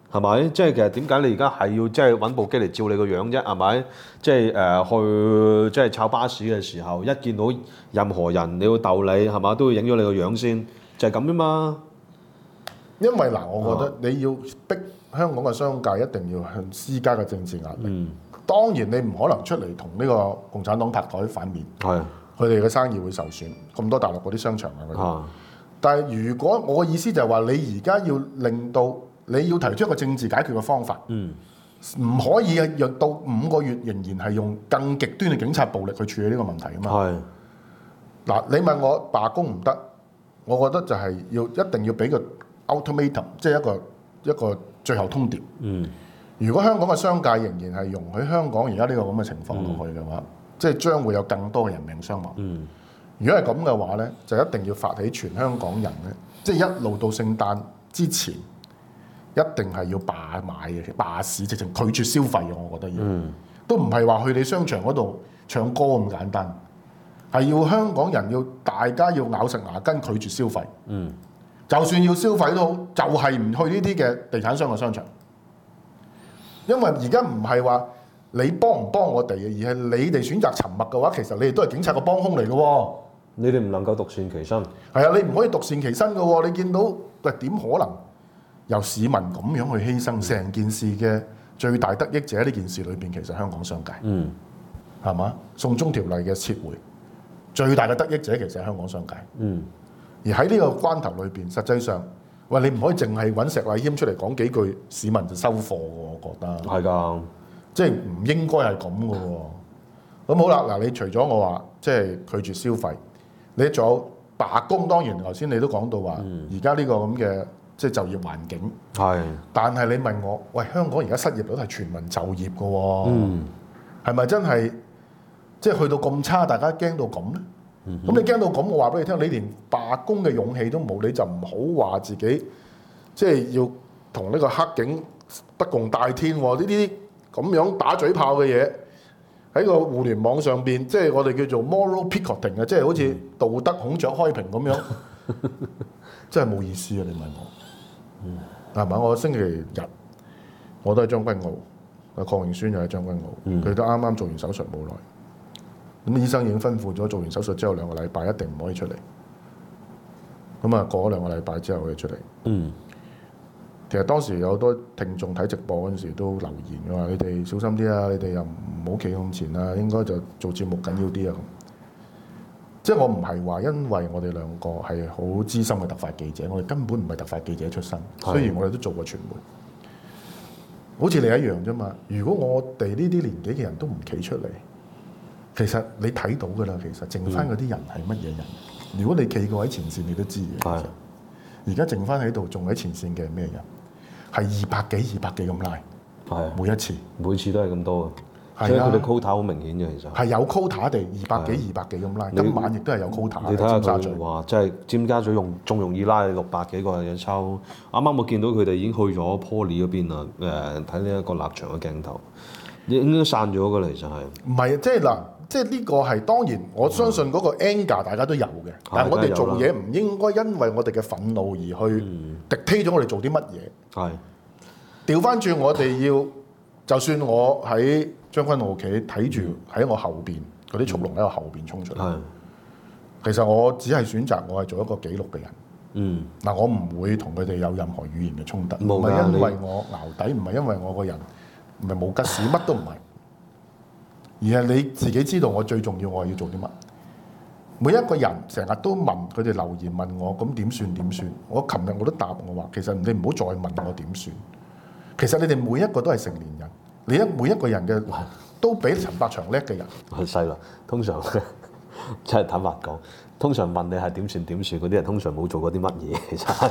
[SPEAKER 2] 係咪？即係其實點解你而家係要即係揾部機嚟照你個樣啫？係咪？即係去即係炒巴士嘅時候，一見到任何人你要逗你係嘛，都會影咗你個樣先，就係咁啫嘛。
[SPEAKER 1] 因為嗱，我覺得你要逼香港嘅商界一定要向施加嘅政治壓力。當然你唔可能出嚟同呢個共產黨拍台反面，佢哋嘅生意會受損。咁多大陸嗰啲商場啊，但係如果我嘅意思就係話，你而家要令到你要提出一個政治解決嘅方法，唔可以約到5個月仍然係用更極端嘅警察暴力去處理呢個問題啊嘛。嗱，你問我罷工唔得，我覺得就係一定要俾個 ultimatum， 即係一個最後通牒。如果香港嘅商界仍然係容許香港而家呢個咁嘅情況落去嘅話，即係將會有更多嘅人命傷亡。如果係咁嘅話呢，就一定要發起全香港人呢，即係一路到聖誕之前，一定係要罷買嘅、罷市，直情拒絕消費嘅。我覺得要，都唔係話去你商場嗰度唱歌咁簡單，係要香港人要大家要咬實牙根拒絕消費。就算要消費都好，就係唔去呢啲嘅地產商嘅商場。因為而家唔係話你幫唔幫我哋嘅，而係你哋選擇沉默嘅話，其實你哋都係警察嘅幫兇嚟嘅喎。
[SPEAKER 2] 你哋唔能夠獨善其身。
[SPEAKER 1] 係啊，你唔可以獨善其身嘅喎。你見到喂點可能由市民咁樣去犧牲成件事嘅最大得益者？呢件事裏邊其實香港商界，係嘛？送中條例嘅撤回，最大嘅得益者其實係香港商界。而喺呢個關頭裏邊，實際上，喂，你唔可以淨係揾石禮謙出嚟講幾句，市民就收貨喎。我覺得
[SPEAKER 2] 係㗎，
[SPEAKER 1] 即係唔應該係咁嘅喎。咁好啦，嗱，你除咗我話即係拒絕消費，你仲有罷工。當然頭先你都講到話，而家呢個咁嘅即係就業環境係。但係你問我，喂，香港而家失業率係全民就業嘅喎，係咪真係即係去到咁差？大家驚到咁咧？咁你驚到咁，我話俾你聽，你連罷工嘅勇氣都冇，你就唔好話自己即係要同呢個黑警不共戴天喎。呢啲咁樣打嘴炮嘅嘢喺個互聯網上邊，即係我哋叫做 moral picketing 啊，即係好似道德孔雀開屏咁樣，真係冇意思啊！你問我，係咪？我星期日我都喺將軍澳，阿鄺榮宣又喺將軍澳，佢都啱啱做完手術冇耐。咁醫生已經吩咐咗，做完手術之後2個禮拜一定唔可以出嚟。咁啊，過咗2個禮拜之後可以出嚟。其實當時有好多聽眾睇直播嗰陣時都留言嘅話：你哋小心啲啊！你哋又唔好企咁前啊！應該就做節目緊要啲啊！即係我唔係話因為我哋兩個係好資深嘅特發記者，我哋根本唔係特發記者出身。雖然我哋都做過傳媒，好似你一樣啫嘛。如果我哋呢啲年紀嘅人都唔企出嚟，其實你睇到㗎啦，其實剩翻嗰啲人係乜嘢人？如果你企過喺前線，你都知嘅。而家剩翻喺度，仲喺前線嘅係咩人？係200幾咁拉。每一次
[SPEAKER 2] 都係咁多嘅。即係佢哋 quota 好明顯嘅，其實
[SPEAKER 1] 係有 quota 地200幾咁拉。今晚亦都係有 quota。
[SPEAKER 2] 你睇下佢話，即係尖沙咀仲容易拉600幾個人抽。啱啱我見到佢哋已經去咗 Poly 嗰邊啦。睇呢一個立場嘅鏡頭，應該散咗㗎啦，其實係。唔係，
[SPEAKER 1] 即係嗱。即係呢個係當然，我相信嗰個 anger 大家都有嘅，但係我哋做嘢唔應該因為我哋嘅憤怒而去 dictate 咗我哋做啲乜嘢。係調翻轉，我哋要就算我喺將軍澳企睇住喺我後邊嗰啲速龍喺我後邊衝出嚟，其實我只係選擇我係做一個記錄嘅人。嗱，我唔會同佢哋有任何語言嘅衝突，唔係因為我淆底，唔係因為我個人唔係冇吉屎，乜都唔係。而係你自己知道，我最重要，我係要做啲乜？每一個人成日都問佢哋留言問我，咁點算？我琴日我都答我話，其實你唔好再問我點算。其實你哋每一個都係成年人，每一個人嘅都比陳百祥叻嘅人。
[SPEAKER 2] 係細啦，通常真係坦白講，通常問你係點算嗰啲人，通常冇做過啲乜嘢，其實。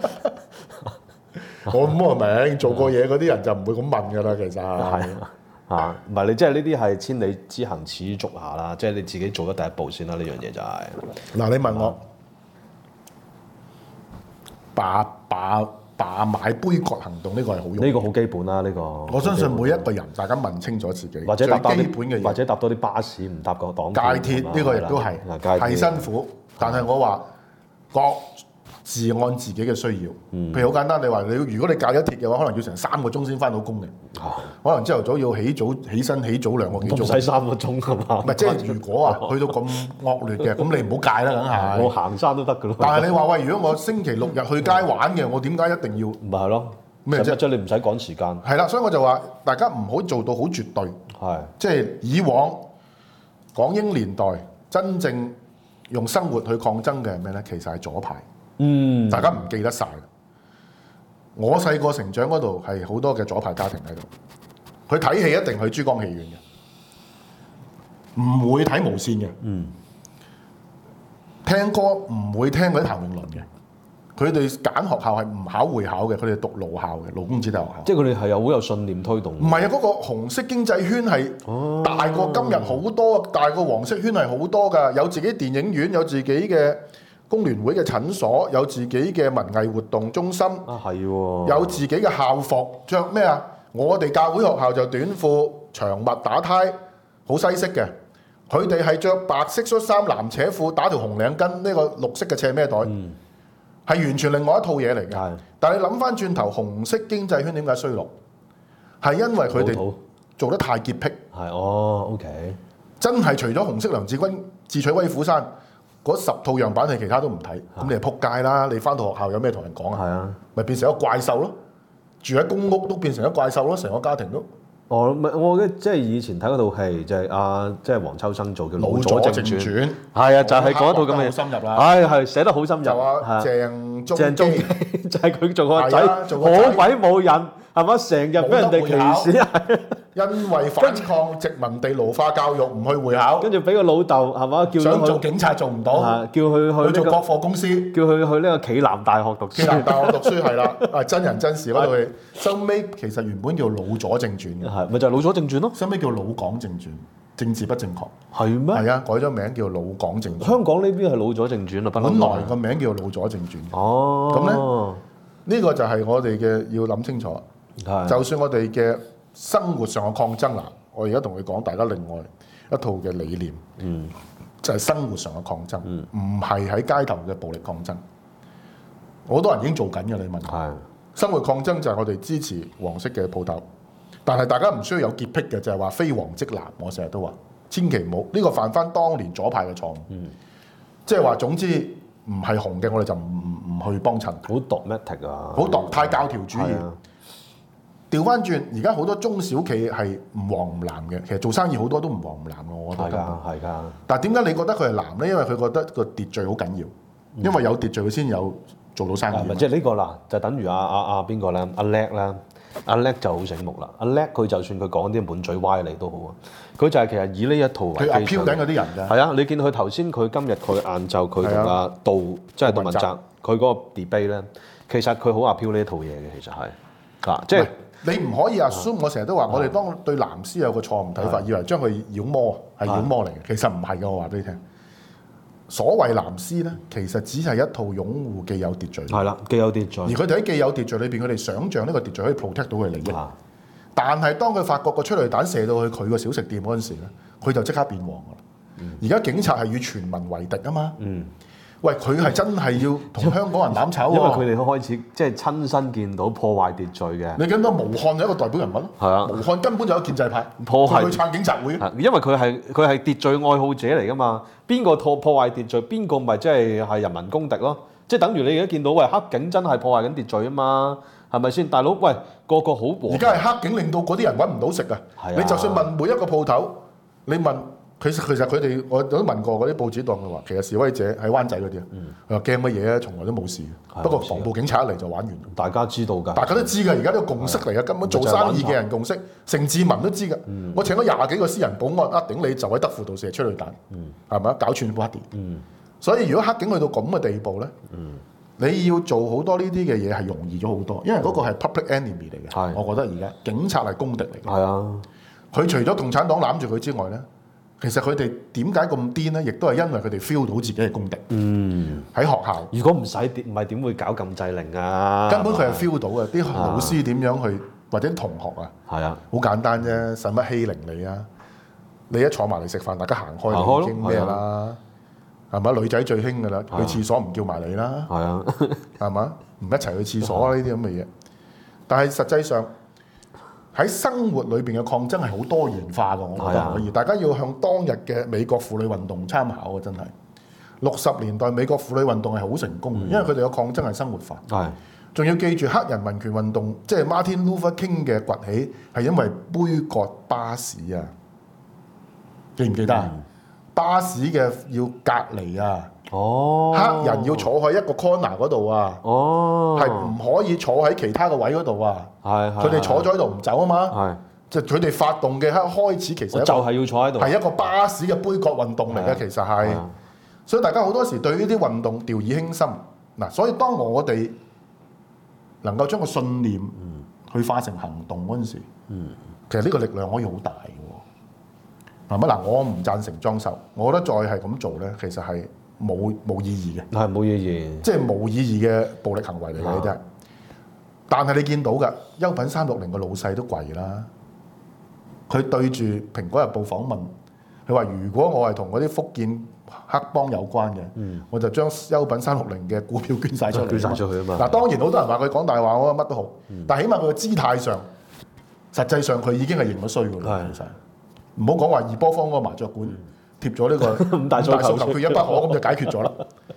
[SPEAKER 1] 我咁明，做過嘢嗰啲人就唔會咁問㗎啦，其實。係。
[SPEAKER 2] 唔係你即係呢啲係千里之行始於足下啦，即係你自己做咗第一步先啦。呢樣嘢就係
[SPEAKER 1] 嗱，你問我罷買杯葛行動呢個係好用，
[SPEAKER 2] 呢個好基本啦。呢個
[SPEAKER 1] 我相信每一個人，大家問清楚自己，
[SPEAKER 2] 或者搭多啲
[SPEAKER 1] 最基本嘅嘢，
[SPEAKER 2] 或者搭多啲巴士，唔搭個黨
[SPEAKER 1] 鐵呢個亦都係辛苦，但係我話自按自己嘅需要。譬如好簡單，你話如果你教一鐵嘅話，可能要成3個鐘先翻到工嘅。可能朝頭早要起身起早2個幾鐘。
[SPEAKER 2] 唔使3個鐘㗎嘛？
[SPEAKER 1] 唔係即係如果啊，去到咁惡劣嘅，咁你唔好戒啦，梗係。
[SPEAKER 2] 我行山都得㗎咯。
[SPEAKER 1] 但係你話喂，如果我星期6日去街玩嘅，我點解一定要？
[SPEAKER 2] 咪係咯。
[SPEAKER 1] 咩啫？
[SPEAKER 2] 即係你唔使趕時間。
[SPEAKER 1] 係啦，所以我就話大家唔好做到好絕對。
[SPEAKER 2] 係。即
[SPEAKER 1] 係以往港英年代真正用生活去抗爭嘅係咩咧？其實係左派。大家唔記得晒。我細個成長嗰度係好多嘅左派家庭喺度，佢睇戲一定去珠江戲院嘅，唔會睇無線嘅。聽歌唔會聽嗰啲譚詠麟嘅。佢哋揀學校係唔考會考嘅，佢哋讀勞校嘅勞工子弟學校。
[SPEAKER 2] 即係佢哋係有好有信念推動。
[SPEAKER 1] 唔係啊，嗰個紅色經濟圈係大過今日好多，大過黃色圈係好多㗎。有自己電影院，有自己嘅工聯會嘅診所，有自己嘅文藝活動中心。
[SPEAKER 2] 係喎。有
[SPEAKER 1] 自己嘅校服，着咩啊？我哋教會學校就短褲長襪打呔，好西式嘅。佢哋係着白色恤衫、藍扯褲，打條紅領巾，呢個綠色嘅斜孭袋。係完全另外一套嘢嚟嘅，但係你諗翻轉頭，紅色經濟圈點解衰落？係因為佢哋做得太潔癖。
[SPEAKER 2] OK。
[SPEAKER 1] 真係除咗紅色梁志軍智取威虎山嗰10套樣板，你其他都唔睇，咁你係撲街啦！你翻到學校有咩同人講啊？咪變成一個怪獸咯！住喺公屋都變成一個怪獸咯，成個家庭都。我
[SPEAKER 2] 即係以前睇嗰套戲就係即係黃秋生做叫《
[SPEAKER 1] 老左正傳》，
[SPEAKER 2] 係啊，就係嗰一套咁嘅。
[SPEAKER 1] 好深入啦。
[SPEAKER 2] 係寫得好深入。
[SPEAKER 1] 就鄭中基
[SPEAKER 2] 就係佢做個仔，好鬼冇癮，係嘛？成日俾人哋歧視，
[SPEAKER 1] 因為反抗殖民地奴化教育唔去會考，
[SPEAKER 2] 跟住俾個老豆係嘛叫
[SPEAKER 1] 想做警察做唔到，
[SPEAKER 2] 叫佢去
[SPEAKER 1] 做國貨公司，
[SPEAKER 2] 叫佢去呢個暨南大學讀書。
[SPEAKER 1] 暨南大學讀書係啦，真人真事嗰套戲，收尾其實原本叫《老左正傳》嘅，
[SPEAKER 2] 係咪就係《老左正傳》咯？
[SPEAKER 1] 收尾叫《老港正傳》，政治不正確。
[SPEAKER 2] 係咩？係
[SPEAKER 1] 啊，改咗名叫《老港正傳》。
[SPEAKER 2] 香港呢邊係《老左正傳》啊，
[SPEAKER 1] 本來個名叫《老左正傳》。咁咧呢個就係我哋嘅要諗清楚。就算我哋嘅生活上嘅抗爭啦，我而家同你講，大家另外一套嘅理念，就係生活上嘅抗爭，唔係喺街頭嘅暴力抗爭。好多人已經做緊嘅，你問。生活抗爭就係我哋支持黃色嘅鋪頭，但係大家唔需要有潔癖嘅，就係話非黃即藍。我成日都話，千祈唔好呢個犯翻當年左派嘅錯誤。即係話總之唔係紅嘅，我哋就唔去幫襯。
[SPEAKER 2] 好 dogmatic 啊！
[SPEAKER 1] 好太教條主義。調翻轉，而家好多中小企係唔黃唔藍嘅，其實做生意好多都唔黃唔藍嘅，我覺得。係㗎。但係點解你覺得佢係藍咧？因為佢覺得個秩序好緊要，因為有秩序佢先有做到生意。
[SPEAKER 2] 即係呢個啦，就等於邊個咧？阿叻啦，阿叻就好醒目啦。阿叻佢就算佢講啲滿嘴歪理都好啊，佢就係其實以呢一套為基礎。佢飄緊嗰啲人㗎。係啊，你見佢頭先佢今日佢晏晝佢同阿杜即係杜汶澤佢嗰個 debate 咧，其實佢好阿飄呢一套嘢嘅，其實係即係。
[SPEAKER 1] 你唔可以 assume，我成日都話，我哋當對藍絲有個錯誤睇法，以為將佢妖魔係妖魔嚟嘅，其實唔係嘅。我話俾你聽，所謂藍絲咧，其實只係一套擁護既有秩序。係啦，既有秩序。而佢哋喺既有秩序裏邊，佢哋想像呢個秩序可以 protect 到佢利益。但係當佢發覺個催淚彈射到去佢個小食店嗰陣時咧，佢就即刻變黃㗎啦。而家警察係與全民為敵啊嘛。喂，佢係真係要同香港人攬炒喎，
[SPEAKER 2] 因為佢哋開始即係親身見到破壞秩序嘅。
[SPEAKER 1] 你見到無漢就一個代表人物咯，係啊，無漢根本就有建制派破壞去撐警察會。
[SPEAKER 2] 因為佢係秩序愛好者嚟㗎嘛，邊個破壞秩序，邊個咪即係人民公敵咯？即係等於你而家見到喂黑警真係破壞緊秩序啊嘛，係咪先？大佬喂個好和。而
[SPEAKER 1] 家係黑警令到嗰啲人揾唔到食啊！你就算問每一個鋪頭，你問。其實佢哋我都問過嗰啲報紙檔嘅話，其實示威者喺灣仔嗰啲啊，佢話驚乜嘢啊？從來都冇事。不過防暴警察一嚟就玩完。
[SPEAKER 2] 大家知道㗎。
[SPEAKER 1] 大家都知㗎，而家呢個共識嚟嘅，根本做生意嘅人共識。盛智文都知㗎。我請咗20幾個私人保安，頂你就喺德輔道射催淚彈，係咪啊？搞串 party。所以如果黑警去到咁嘅地步咧，你要做好多呢啲嘅嘢係容易咗好多，因為嗰個係 public enemy 嚟嘅。我覺得而家警察係公敵嚟嘅。係啊。佢除咗共產黨攬住佢之外咧。其實佢哋點解咁癲咧？亦都係因為佢哋 feel 到自己係公敵。喺學校，
[SPEAKER 2] 如果唔係點會搞禁制令啊？
[SPEAKER 1] 根本佢係 feel 到嘅，啲老師點樣去，或者同學啊，係啊，好簡單啫，使乜欺凌你啊？你一坐埋嚟食飯，大家行開已經咩啦？ 係咪？女仔最興㗎啦，去廁所唔叫埋你啦，
[SPEAKER 2] 係啊，
[SPEAKER 1] 係嘛？唔一齊去廁所呢啲咁嘅嘢。但係實際上喺生活裏邊嘅抗爭係好多元化㗎，我覺得可以。大家要向當日嘅美國婦女運動參考啊！真係60年代美國婦女運動係好成功嘅，因為佢哋嘅抗爭係生活化。係。仲要記住黑人民權運動，即係 Martin Luther King 嘅崛起係因為杯葛巴士啊！記唔記得啊？巴士嘅要隔離啊！黑人要坐喺一個 corner 嗰度啊！係唔可以坐喺其他嘅位嗰度啊！佢哋坐咗喺度唔走啊嘛！就佢哋發動嘅開始其實就
[SPEAKER 2] 係要坐喺度，
[SPEAKER 1] 係一個巴士嘅杯葛運動嚟嘅，其實係。所以大家好多時對呢啲運動掉以輕心嗱，所以當我哋能夠將個信念去化成行動嗰陣時，其實呢個力量可以好大嘅。嗱，我唔贊成裝修，我覺得再係咁做咧，其實係冇意義嘅。係冇意義，即係冇意義嘅暴力行為嚟嘅呢啲。但係你見到㗎，優品360嘅老細都跪啦，佢對住《蘋果日報》訪問，佢話：如果我係同嗰啲福建黑幫有關嘅，我就將優品360嘅股票捐晒出嚟。捐晒出去啊嘛！嗱，當然好多人話佢講大話，我乜都好，但係起碼佢嘅姿態上，實際上佢已經係認咗衰㗎啦。其實唔好講話二波坊嗰個麻雀館貼咗呢個五大訴求缺一不可，咁就解決咗啦。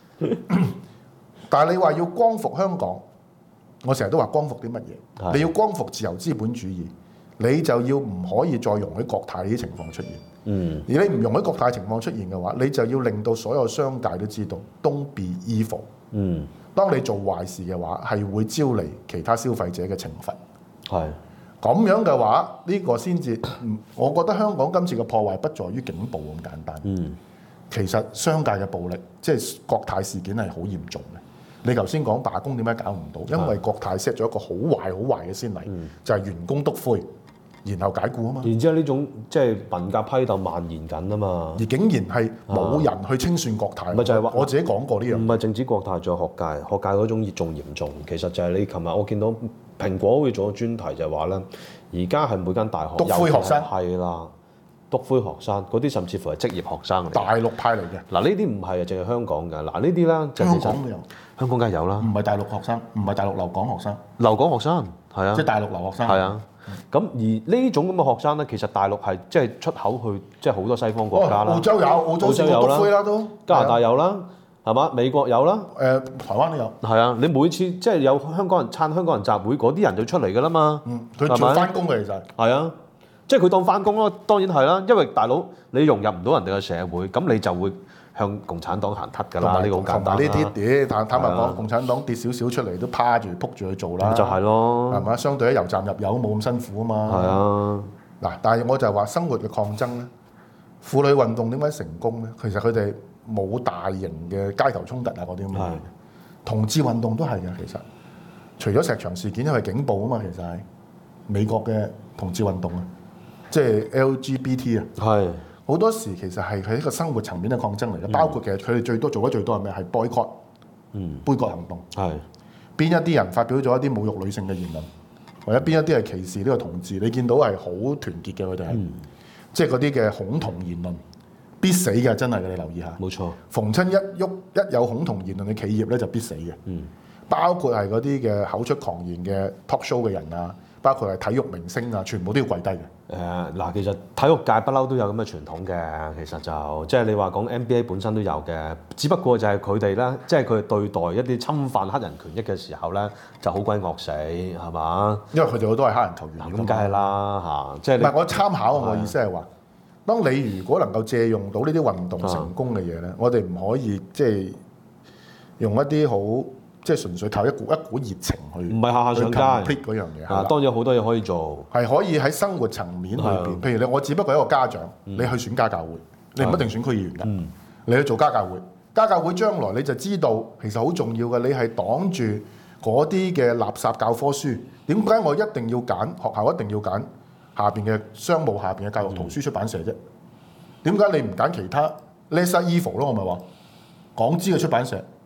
[SPEAKER 1] 但係你話要光復香港，我成日都話光復啲乜嘢？你要光復自由資本主義，你就要唔可以再容許國泰呢啲情況出現。而你唔容許國泰情況出現嘅話，你就要令到所有商界都知道 Don't be evil。當你做壞事嘅話，係會招嚟其他消費者嘅懲罰。係咁樣嘅話，呢個先至，我覺得香港今次嘅破壞不在於警暴咁簡單。其實商界嘅暴力，即係國泰事件係好嚴重嘅。你頭先講罷工點解搞唔到？因為國泰 set 咗一個好壞嘅先例，就係員工篤灰。然後解僱啊嘛，然之後呢種即係文革批鬥蔓延緊啊嘛，而竟然係冇人去清算國泰，咪就係話我自己講過呢樣，唔係淨止國泰，仲有學界嗰種仲嚴重。其實就係你琴日我見到蘋果好似做咗專題就係話咧，而家係每間大學篤灰學生係啦，篤灰學生嗰啲甚至乎係職業學生嚟，大陸派嚟嘅。嗱呢啲唔係啊，淨係香港嘅。嗱呢啲咧就香港都有，香港梗係有啦，唔係大陸學生，唔係大陸留港學生，留港學生係啊，即係大陸留學生係啊。咁而呢種咁嘅學生咧，其實大陸係即係出口去即係好多西方國家啦。澳洲有，澳洲有啦，都加拿大有啦，係嘛？美國有啦，台灣都有。係啊，你每次即係有香港人撐香港人集會，嗰啲人就出嚟㗎啦嘛。佢做翻工嘅其實係啊，即係佢當翻工咯，當然係啦。因為大佬你融入唔到人哋嘅社會，咁你就會向共產黨行撻㗎啦。呢個好簡單。呢啲坦白講，共產黨跌少少出嚟都趴住撲住去做啦。就係咯，係嘛？相對喺油站入油冇咁辛苦啊嘛。係啊。嗱，但係我就係話生活嘅抗爭咧，婦女運動點解成功咧？其實佢哋冇大型嘅街頭衝突啊嗰啲咁嘅嘢。同志運動都係嘅，其實除咗石牆事件因為警暴啊嘛，其實係美國嘅同志運動啊，即係 LGBT 啊。係。好多時其實係喺一個生活層面嘅抗爭嚟嘅，包括其實佢哋做得最多係咩？係 boycott，杯葛行動。係邊一啲人發表咗一啲侮辱女性嘅言論，或者邊一啲係歧視呢個同志？你見到係好團結嘅佢哋係，即係嗰啲嘅恐同言論必死嘅，真係嘅，你留意下。冇錯，逢親一有恐同言論嘅企業咧就必死嘅。包括係嗰啲嘅口出狂言嘅 talk show 嘅人啊，包括係體育明星啊，全部都要跪低嘅。嗱，其實體育界不嬲都有咁嘅傳統嘅，其實就即係你話講 NBA 本身都有嘅，只不過就係佢哋咧，即係佢哋對待一啲侵犯黑人權益嘅時候咧，就好鬼惡死，係嘛？因為佢哋好多係黑人球員。咁梗係啦嚇，即係唔係我參考我意思係話，當你如果能夠借用到呢啲運動成功嘅嘢咧，我哋唔可以即係用一啲好。即係純粹靠一股熱情去，唔係下上街嗰樣嘢。當然有好多嘢可以做，係可以喺生活層面裏邊。譬如我只不過係一個家長，你去選家教會，你唔一定選區議員㗎。你去做家教會，家教會將來你就知道其實好重要嘅。你係擋住嗰啲嘅垃圾教科書。點解我一定要揀學校？一定要揀下邊嘅商務下邊嘅教育圖書出版社啫？點解你唔揀其他 lesser evil 咯？我咪話港資嘅出版社。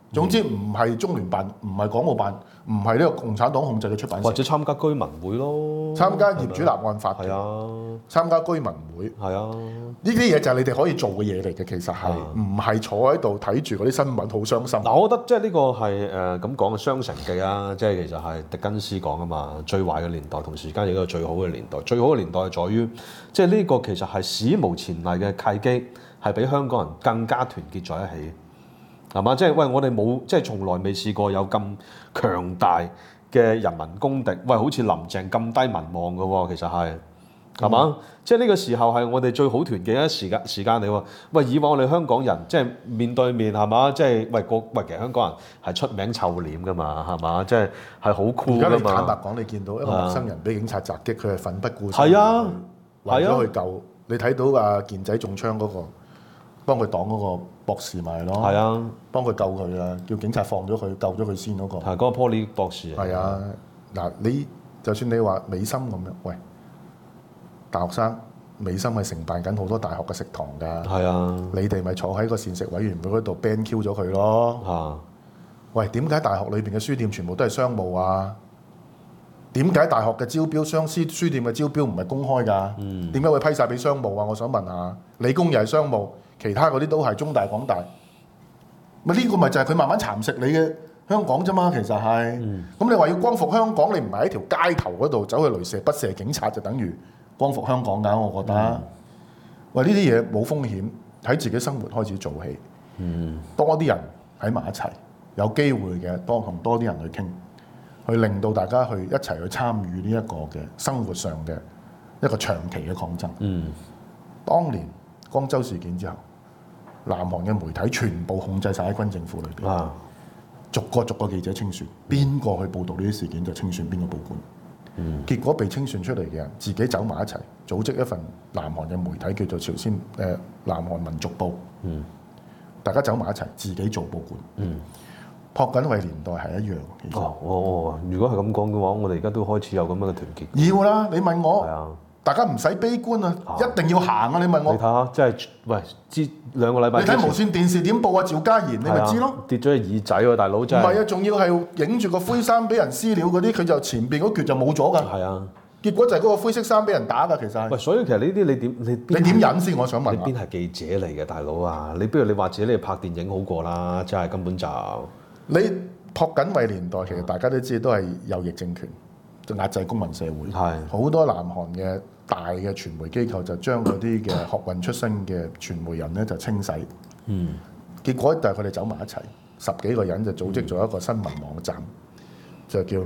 [SPEAKER 1] 總之唔係中聯辦，唔係港澳辦，唔係呢個共產黨控制嘅出版社，
[SPEAKER 2] 或者參加居民會咯，
[SPEAKER 1] 參加業主立案法團，參加居民會，
[SPEAKER 2] 係啊，
[SPEAKER 1] 呢啲嘢就係你哋可以做嘅嘢嚟嘅，其實係唔係坐喺度睇住嗰啲新聞好傷心？
[SPEAKER 2] 嗱，我覺得即係呢個係咁講嘅雙城記啊，即係其實係狄更斯講啊嘛，最壞嘅年代同時間亦都係最好嘅年代。最好嘅年代係在於，即係呢個其實係史無前例嘅契機，係俾香港人更加團結在一起。係嘛？即係喂，我哋冇即係從來未試過有咁強大嘅人民公敵。喂，好似林鄭咁低民望嘅喎，其實係嘛？即係呢個時候係我哋最好團結嘅時間嚟喎。喂，以往我哋香港人即係面對面係嘛？即係喂其實香港人係出名臭臉㗎嘛，係嘛？即係好酷㗎嘛。
[SPEAKER 1] 而家你坦白講，你見到一個陌生人俾警察襲擊，佢係奮不顧身，
[SPEAKER 2] 係啊，
[SPEAKER 1] 為咗去救。你睇到阿健仔中槍嗰個，幫佢擋嗰個博士咪咯，係啊，幫佢救佢啊，叫警察放咗佢，救咗佢先嗰個。係嗰個 Poly 博士。係啊，嗱，你就算你話美心咁樣，喂，大學生美心係承辦緊好多大學嘅食堂㗎。係啊，你哋咪坐喺個膳食委員會嗰度 ban Q 咗佢咯。啊，喂，點解大學裏邊嘅書店全部都係商務啊？點解大學嘅招標書店嘅招標唔係公開㗎？點解會批晒俾商務啊？我想問下，理工又係商務。其他嗰啲都係中大、港大，咪呢個咪就係佢慢慢蠶食你嘅香港啫嘛，其實係。咁你話要光復香港，你唔係喺條街頭嗰度走去雷射不射警察，就等於光復香港㗎，我覺得。喂，呢啲嘢冇風險，喺自己生活開始做起。多啲人喺埋一齊，有機會嘅同多啲人去傾，去令到大家去一齊去參與呢一個嘅生活上嘅一個長期嘅抗爭。當年光州事件之後，南韓嘅媒體全部控制晒喺軍政府裏邊，逐個記者清算，邊個去報導呢啲事件就清算邊個報官。結果被清算出嚟嘅人自己走埋一齊，組織一份南韓嘅媒體叫做朝鮮南韓民族報。大家走埋一齊，自己做報官。朴槿惠年代係一樣。如果係咁講嘅話，我哋而家都開始有咁樣嘅團結。要啦，你問我。大家唔使悲觀啊，一定要行啊！你問我，你睇下，即係喂，知兩個禮拜，你睇無線電視點報啊？趙家賢，你咪知咯，跌咗隻耳仔喎，大佬真係。唔係啊，仲要係影住個灰衫俾人私了嗰啲，佢就前邊嗰橛就冇咗㗎。係啊，結果就係嗰個灰色衫俾人打㗎，其實係。喂，所以其實呢啲你點忍先？我想問。你邊係記者嚟嘅，大佬啊？你不如你話自己你拍電影好過啦，真係根本就。你朴槿惠年代其實大家都知都係右翼政權。壓制公民社會，好多南韓嘅大嘅傳媒機構就將嗰啲嘅學運出身嘅傳媒人咧就清洗，結果就係佢哋走埋一齊，10幾個人就組織咗一個新聞網站，就叫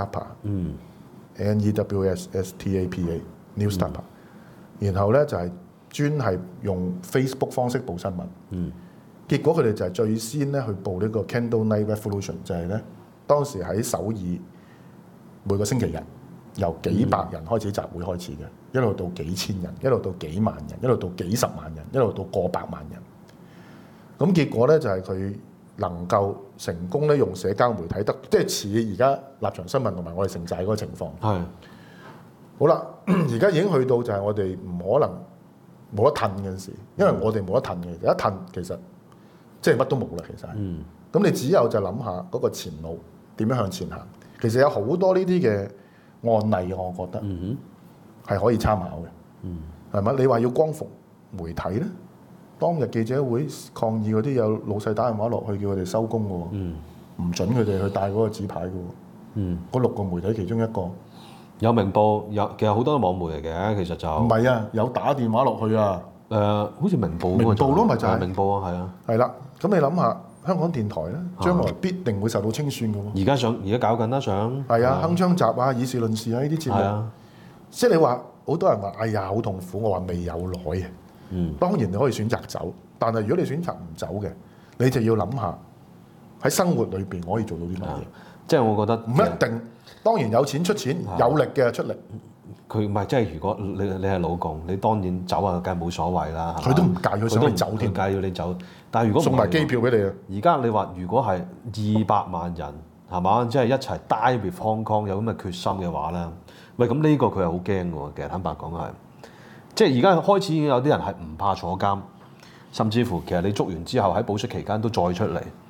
[SPEAKER 1] Newstapa，NEWSSTAPA，Newstapa，然後咧就係專係用 Facebook 方式報新聞，結果佢哋就係最先咧去報呢個 Candle Night Revolution， 就係咧當時喺首爾。每個星期日由幾百人開始集會開始嘅，一路到幾千人，一路到幾萬人，一路到幾十萬人，一路到過百萬人。咁結果咧就係佢能夠成功咧用社交媒體得，即係似而家立場新聞同埋我哋城寨嗰個情況。係。好啦，而家已經去到就係我哋唔可能冇得褪嘅事，因為我哋冇得褪嘅，一褪其實即係乜都冇啦，其實。咁你只有就諗下嗰個前路點樣向前行。其實有好多呢啲嘅案例，我覺得係可以參考嘅，係咪？你話要光復媒體咧，當日記者會抗議嗰啲有老細打電話落去叫佢哋收工嘅喎，唔準佢哋去帶嗰個紙牌嘅喎，嗰6個媒體其中一個有明報，其實好多網媒嚟嘅，其實就唔係啊，有打電話落去啊，好似明報咯，咪就係明報啊，係啊，係啦，咁你諗下。香港電台咧，將來必定會受到清算嘅喎。而家搞緊啦，係啊，鏗鏘集啊，以事論事啊，呢啲節目。啊，即係你話好多人話，哎呀，好痛苦。我話未有耐啊。當然你可以選擇走，但係如果你選擇唔走嘅，你就要諗下喺生活裏邊可以做到啲乜嘢。即係我覺得唔一定，當然有錢出錢，有力嘅出力。佢唔係即係如果你係老共，你當然走啊，梗係冇所謂啦。佢都唔介意想你走添，唔介意你走。但係如果送埋機票俾你啊！而家你話如果係200萬人係嘛，即係一齊 Die with Hong Kong 有咁嘅決心嘅話咧，喂咁呢個佢係好驚嘅喎。其實坦白講係，即係而家開始已經有啲人係唔怕坐監，甚至乎其實你捉完之後喺保釋期間都再出嚟。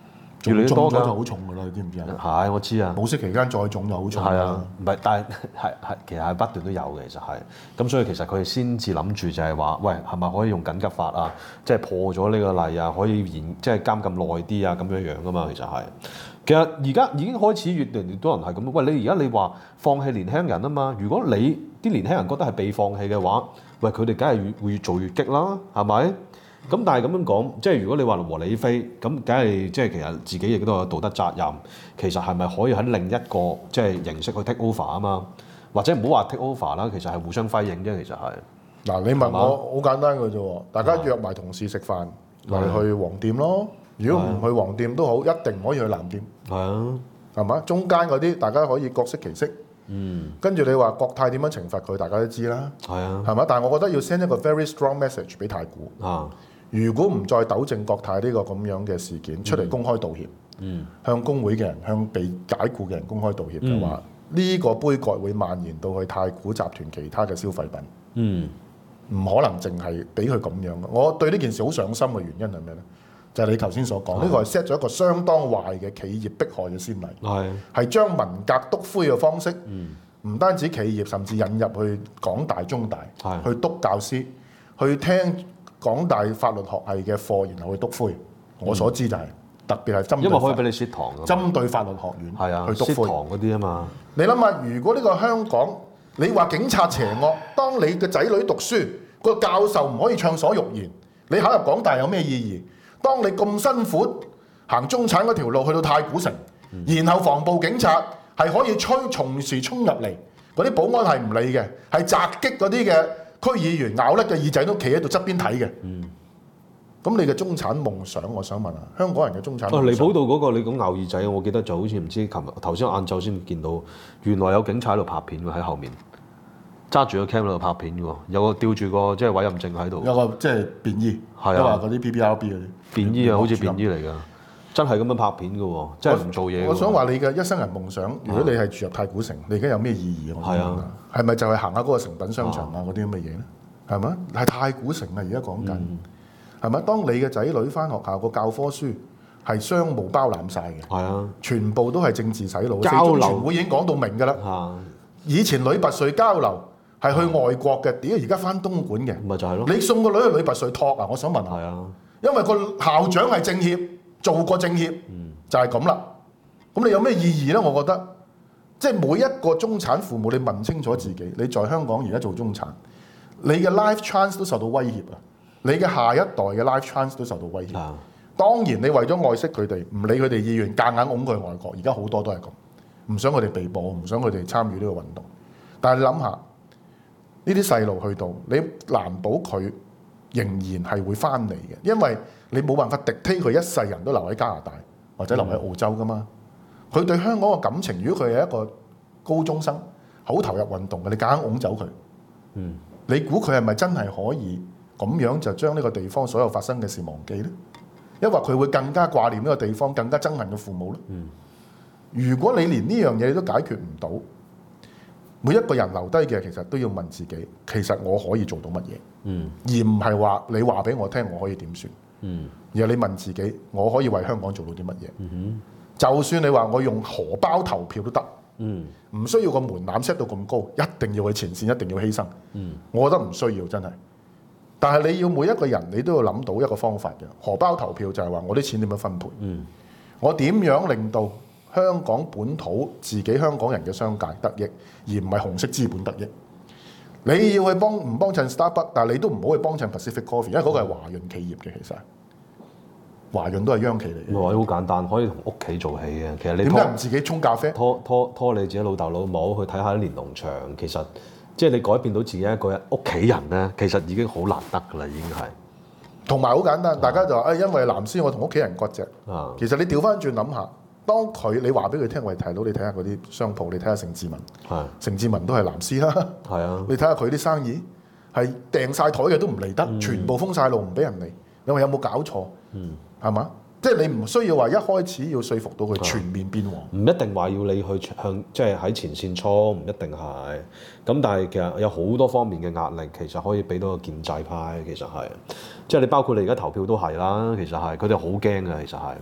[SPEAKER 2] 越嚟越多㗎，
[SPEAKER 1] 中咗就好重㗎啦，你知唔知啊？
[SPEAKER 2] 係，我知啊。
[SPEAKER 1] 冇息期間再中就好重。
[SPEAKER 2] 係啊，唔係，但係其實係不斷都有嘅，其實係。咁所以其實佢哋先至諗住就係話，喂，係咪可以用緊急法啊？即係破咗呢個例啊，可以即係監禁耐啲啊，咁樣樣㗎嘛，其實係。其實而家已經開始越嚟越多人係咁。喂，你而家你話放棄年輕人啊嘛？如果你啲年輕人覺得係被放棄嘅話，喂，佢哋梗係會越做越激啦，係咪？咁但係咁樣講，即係如果你話和理非，咁梗係即係其實自己亦都有道德責任。其實係咪可以喺另一個即係形式去 take over 啊嘛？或者唔好話 take over 啦，其實係互相輝映啫。其實係
[SPEAKER 1] 嗱，你問我好簡單嘅啫喎，大家約埋同事食飯，咪去黃店咯。如果唔去黃店都好，一定唔可以去藍店。
[SPEAKER 2] 係啊，
[SPEAKER 1] 係嘛？中間嗰啲大家可以各適其適。跟住你話國泰點樣懲罰佢，大家都知啦。
[SPEAKER 2] 係啊，
[SPEAKER 1] 係嘛？但係我覺得要 send 一個 very strong message 俾太古。如果唔再糾正國泰呢個咁樣嘅事件，出嚟公開道歉，向工會嘅人、向被解僱嘅人公開道歉嘅話，呢個杯葛會蔓延到去太古集團其他嘅消費品。唔可能淨係俾佢咁樣嘅。我對呢件事好上心嘅原因係咩呢？就係你頭先所講，呢個係 set 咗一個相當壞嘅企業迫害嘅先例，係將文革篤灰嘅方式，唔單止企業，甚至引入去港大、中大，去督教師，去聽港大法律學系嘅課，然後去篤灰。我所知就係特別係針對，
[SPEAKER 2] 因為可以俾你蝕堂㗎，
[SPEAKER 1] 針對法律學院去篤灰
[SPEAKER 2] 蝕堂嗰啲啊嘛。
[SPEAKER 1] 你諗下，如果呢個香港，你話警察邪惡，當你嘅仔女讀書，個教授唔可以暢所欲言，你考入港大有咩意義？當你咁辛苦行中產嗰條路去到太古城，然後防暴警察係可以從時衝入嚟，嗰啲保安係唔理嘅，係襲擊嗰啲嘅區議員，咬甩嘅耳仔都企喺度側邊睇嘅。咁你嘅中產夢想，我想問下香港人嘅中產夢想。
[SPEAKER 2] 離譜到嗰個你講咬耳仔，我記得就好似唔知琴日頭先晏晝先見到，原來有警察喺度拍片喎，喺後面揸住個 cam 喺度拍片嘅喎，有個吊住個即係委任證喺度，
[SPEAKER 1] 有個即係便衣，係啊，嗰啲 PPRB 嗰啲
[SPEAKER 2] 便衣啊，好似便衣嚟㗎，真係咁樣拍片嘅喎，真係唔做嘢。
[SPEAKER 1] 我想話你嘅一生人夢想，如果你係住入太古城，你而家有咩意義？我想問下，係咪就係行下嗰個誠品商場啊嗰啲咁嘅嘢咧？係咪？係太古城啊！而家講緊係咪？當你嘅仔女翻學校個教科書係商務包攬晒嘅，係啊，全部都係政治洗腦。交流全會已經講到明㗎啦。以前旅拔萃交流係去外國嘅，點解而家翻東莞嘅？咪就係咯。你送個女去旅拔萃托啊？我想問下。係啊。因為個校長係政協，做過政協，就係咁啦。咁你有咩意義咧？我覺得，即係每一個中產父母，你問清楚自己，你在香港而家做中產，你嘅 life chance 都受到威脅啊！你嘅下一代嘅 life chance 都受到威脅。當然，你為咗愛惜佢哋，唔理佢哋意願，夾硬擁佢外國，而家好多都係咁，唔想佢哋被捕，唔想佢哋參與呢個運動。但係你諗下，呢啲細路去到，你難保佢仍然係會翻嚟嘅，因為你冇辦法敵推佢一世人都留喺加拿大或者留喺澳洲噶嘛。佢對香港嘅感情，如果佢係一個高中生，好投入運動嘅，你夾硬擁走佢，你估佢係咪真係可以咁樣就將呢個地方所有發生嘅事忘記呢？抑或佢會更加掛念呢個地方，更加憎恨嘅父母呢？如果你連呢樣嘢你都解決唔到，每一個人留低嘅其實都要問自己，其實我可以做到乜嘢？而唔係話你話俾我聽我可以點算？而係你問自己，我可以為香港做到啲乜嘢？就算你話我用荷包投票都得，唔需要個門檻 set 到咁高，一定要去前線，一定要犧牲。我覺得唔需要真係。但係你要每一個人，你都要諗到一個方法嘅。荷包投票就係話我啲錢點樣分配？我點樣令到香港本土自己香港人嘅商界得益，而唔係紅色資本得益？你要去幫唔幫襯 Starbucks， 但係你都唔好去幫襯 Pacific Coffee， 因為嗰個係華潤企業嘅，其實華潤都係央企嚟嘅。
[SPEAKER 2] 好簡單，可以同屋企做起嘅。其實你
[SPEAKER 1] 點解唔自己沖咖啡？
[SPEAKER 2] 拖你自己老豆老母去睇下啲連儂牆，其實即係你改變到自己一個人屋企人咧，其實已經好難得㗎啦，已經係。
[SPEAKER 1] 同埋好簡單，大家就話因為藍絲我同屋企人割席。其實你調翻轉諗下。當你話俾佢聽，我哋睇到你睇下嗰啲商鋪，你睇下盛智文，盛智文都係藍絲啦。你睇下佢啲生意係訂晒台嘅都唔嚟得，全部封晒路唔俾人嚟。你話有冇搞錯？係嘛？即係你唔需要話一開始要說服到佢全面變黃。唔
[SPEAKER 2] 一定話要你去向即係喺前線衝，唔一定係。咁但係其實有好多方面嘅壓力，其實可以俾到個建制派。其實係，即係你包括你而家投票都係啦。其實係，佢哋好驚嘅。其實係。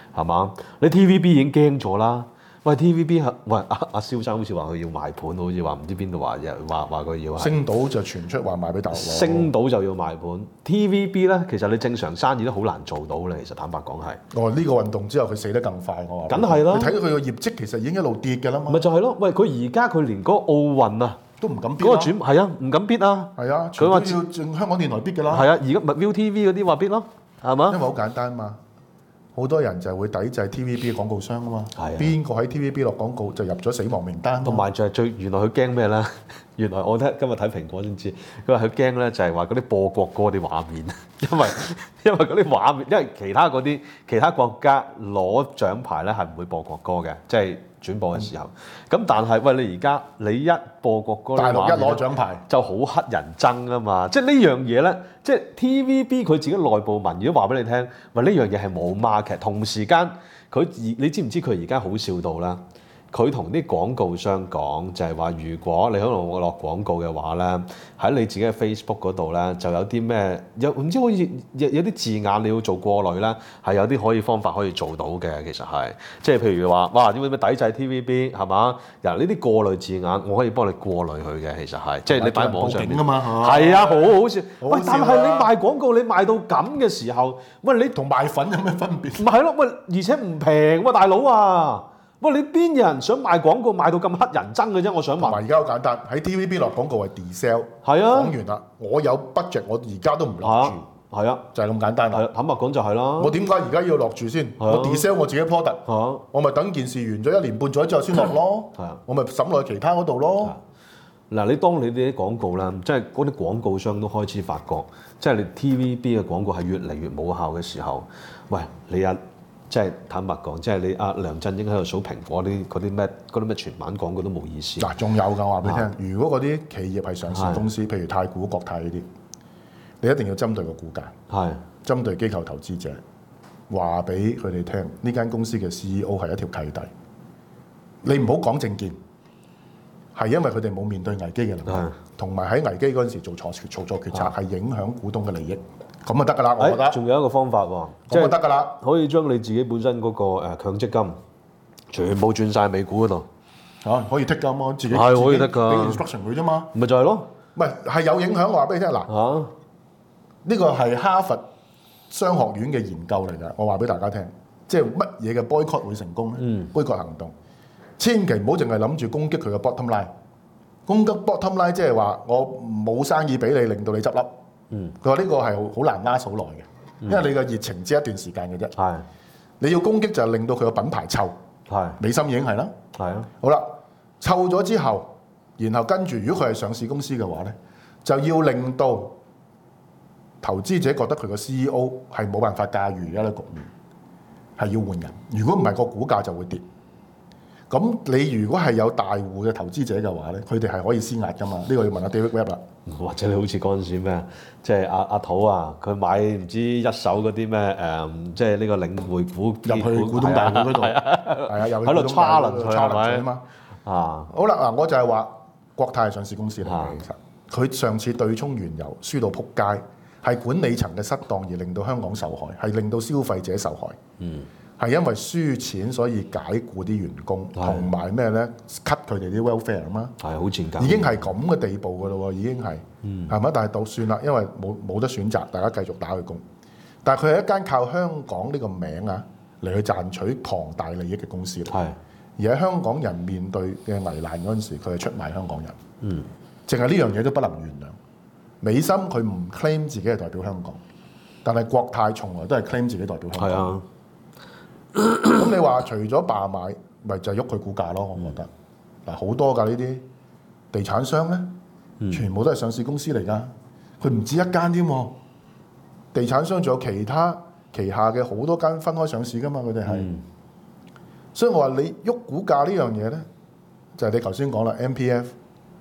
[SPEAKER 2] 係嘛？你 TVB 已經驚咗啦。喂 TVB 喂阿蕭生好似話佢要賣盤，好似話唔知邊度話佢要
[SPEAKER 1] 星島就傳出話賣俾大陸。
[SPEAKER 2] 星島就要賣盤 ，TVB 咧其實你正常生意都好難做到咧。其實坦白講係。
[SPEAKER 1] 哦，呢個運動之後佢死得更快，我話。
[SPEAKER 2] 梗係啦。
[SPEAKER 1] 你睇到佢個業績其實已經一路跌㗎啦嘛。
[SPEAKER 2] 咪就係咯，喂佢而家佢連嗰個奧運啊
[SPEAKER 1] 都唔敢 bid
[SPEAKER 2] 嗰個轉係啊，唔敢 bid 啊。
[SPEAKER 1] 係啊，佢話要淨香港電台 bid 㗎啦。
[SPEAKER 2] 係啊，而家咪 ViuTV 嗰啲話 bid 咯，係嘛？
[SPEAKER 1] 因為好簡單嘛。好多人就係會抵制 TVB 嘅廣告商啊嘛，邊個喺 TVB 落廣告就入咗死亡名單。
[SPEAKER 2] 同埋就係原來佢驚咩咧？原來我今日睇蘋果先知，佢話佢驚咧就係話嗰啲播國歌啲畫面，因為嗰啲畫面，因為其他國家攞獎牌咧係唔會播國歌嘅，即係轉播嘅時候。咁但係喂你而家你一播國歌，
[SPEAKER 1] 大陸一攞獎牌
[SPEAKER 2] 就好乞人憎啊嘛！即係呢樣嘢咧，即係 TVB 佢自己內部文如果話俾你聽，喂呢樣嘢係冇 market，同時間你知唔知佢而家好笑到啦？佢同啲廣告商講就係話，如果你可能落廣告嘅話咧，喺你自己嘅 Facebook 嗰度咧，就有啲咩唔知好似有啲字眼你要做過濾啦，係有啲方法可以做到嘅。其實係即係譬如話，哇點解抵制 TVB 係嘛？嗱呢啲過濾字眼，我可以幫你過濾佢嘅。其實係即係你擺喺網上邊
[SPEAKER 1] 啊嘛，
[SPEAKER 2] 係啊，好好笑。喂，但係你賣廣告，你賣到咁嘅時候，喂你
[SPEAKER 1] 同賣粉有咩分別？
[SPEAKER 2] 唔係咯，喂而且唔平喎，大佬啊！喂，你邊有人想賣廣告賣到咁乞人憎嘅啫？我想問。
[SPEAKER 1] 同埋而家好簡單，喺 TVB 落廣告係 de-sell。
[SPEAKER 2] 係啊。講
[SPEAKER 1] 完啦，我有 budget，我而家都唔落住。
[SPEAKER 2] 係啊，
[SPEAKER 1] 就係咁簡單啦。
[SPEAKER 2] 坦白講就係啦。
[SPEAKER 1] 我點解而家要落住先？我 de-sell 我自己 product。我咪等件事完咗1年半載之後先落咯。係啊。我咪審落去其他嗰度咯。
[SPEAKER 2] 嗱，當你啲廣告啦，即係嗰啲廣告商都開始發覺，即係你 TVB 嘅廣告係越嚟越冇效嘅時候，喂，你即係坦白講，即係你阿梁振英喺度數蘋果嗰啲咩全版廣告都冇意思。
[SPEAKER 1] 嗱，仲有㗎，我話俾你聽，如果嗰啲企業係上市公司，譬如太古、國泰呢啲，你一定要針對個股價，係針對機構投資者，話俾佢哋聽，呢間公司嘅 CEO 係一條契弟。你唔好講政見，係因為佢哋冇面對危機嘅能力，同埋喺危機嗰陣時做錯決策，係影響股東嘅利益。咁就得㗎啦，我覺得。
[SPEAKER 2] 仲有一個方法喎，
[SPEAKER 1] 即係得㗎啦，
[SPEAKER 2] 可以將你自己本身嗰個強積金全部轉晒美股嗰度。
[SPEAKER 1] 可以剔㗎嘛，自己
[SPEAKER 2] 係可以剔㗎，
[SPEAKER 1] 俾 instruction 佢啫嘛。
[SPEAKER 2] 咪就係咯，
[SPEAKER 1] 唔係有影響，我話俾你聽嗱。呢個係哈佛商學院嘅研究嚟㗎，我話俾大家聽，即係乜嘢嘅 boycott 會成功咧？boycott 行動，千祈唔好淨係諗住攻擊佢嘅 bottom line。攻擊 bottom line 即係話我冇生意俾你，令到你執笠。佢話呢個係好難拉數耐嘅，因為你嘅熱情只一段時間嘅啫。你要攻擊就係令到佢個品牌臭。美心已經係啦。好啦，臭咗之後，然後跟住如果佢係上市公司嘅話咧，就要令到投資者覺得佢個 CEO 係冇辦法駕馭而家嘅局面，係要換人。如果唔係個股價就會跌。咁你如果係有大戶嘅投資者嘅話咧，佢哋係可以施壓㗎嘛？呢個要問下 David Webb 啦。
[SPEAKER 2] 或者你好似嗰陣時咩，即係阿土啊，佢買唔知一手嗰啲咩即係呢個領匯股
[SPEAKER 1] 入去股東大會嗰度，係啊，又
[SPEAKER 2] 喺度 challenge 佢係咪？
[SPEAKER 1] 好啦，嗱，我就係話國泰係上市公司嚟嘅，其實佢上次對沖原油輸到撲街，係管理層嘅失當而令到香港受害，係令到消費者受害。係因為輸錢所以解僱啲員工，同埋咩咧 cut 佢哋啲 welfare 啊嘛，係好賤格，已經係咁嘅地步㗎咯喎，已經係，係咪？但係到算啦，因為冇得選擇，大家繼續打佢工。但係佢係一間靠香港呢個名啊嚟去賺取龐大利益嘅公司嚟，而喺香港人面對嘅危難嗰陣時，佢係出賣香港人，淨係呢樣嘢都不能原諒。美心佢唔 claim 自己係代表香港，但係國泰從來都係 claim 自己代表香港。咁你話除咗罷買，咪就係喐佢股價咯？我覺得嗱，好多㗎呢啲地產商咧，全部都係上市公司嚟㗎。佢唔止一間添，地產商仲有其他旗下嘅好多間分開上市㗎嘛。佢哋係，所以我話你喐股價呢樣嘢咧，就係你頭先講啦。MPF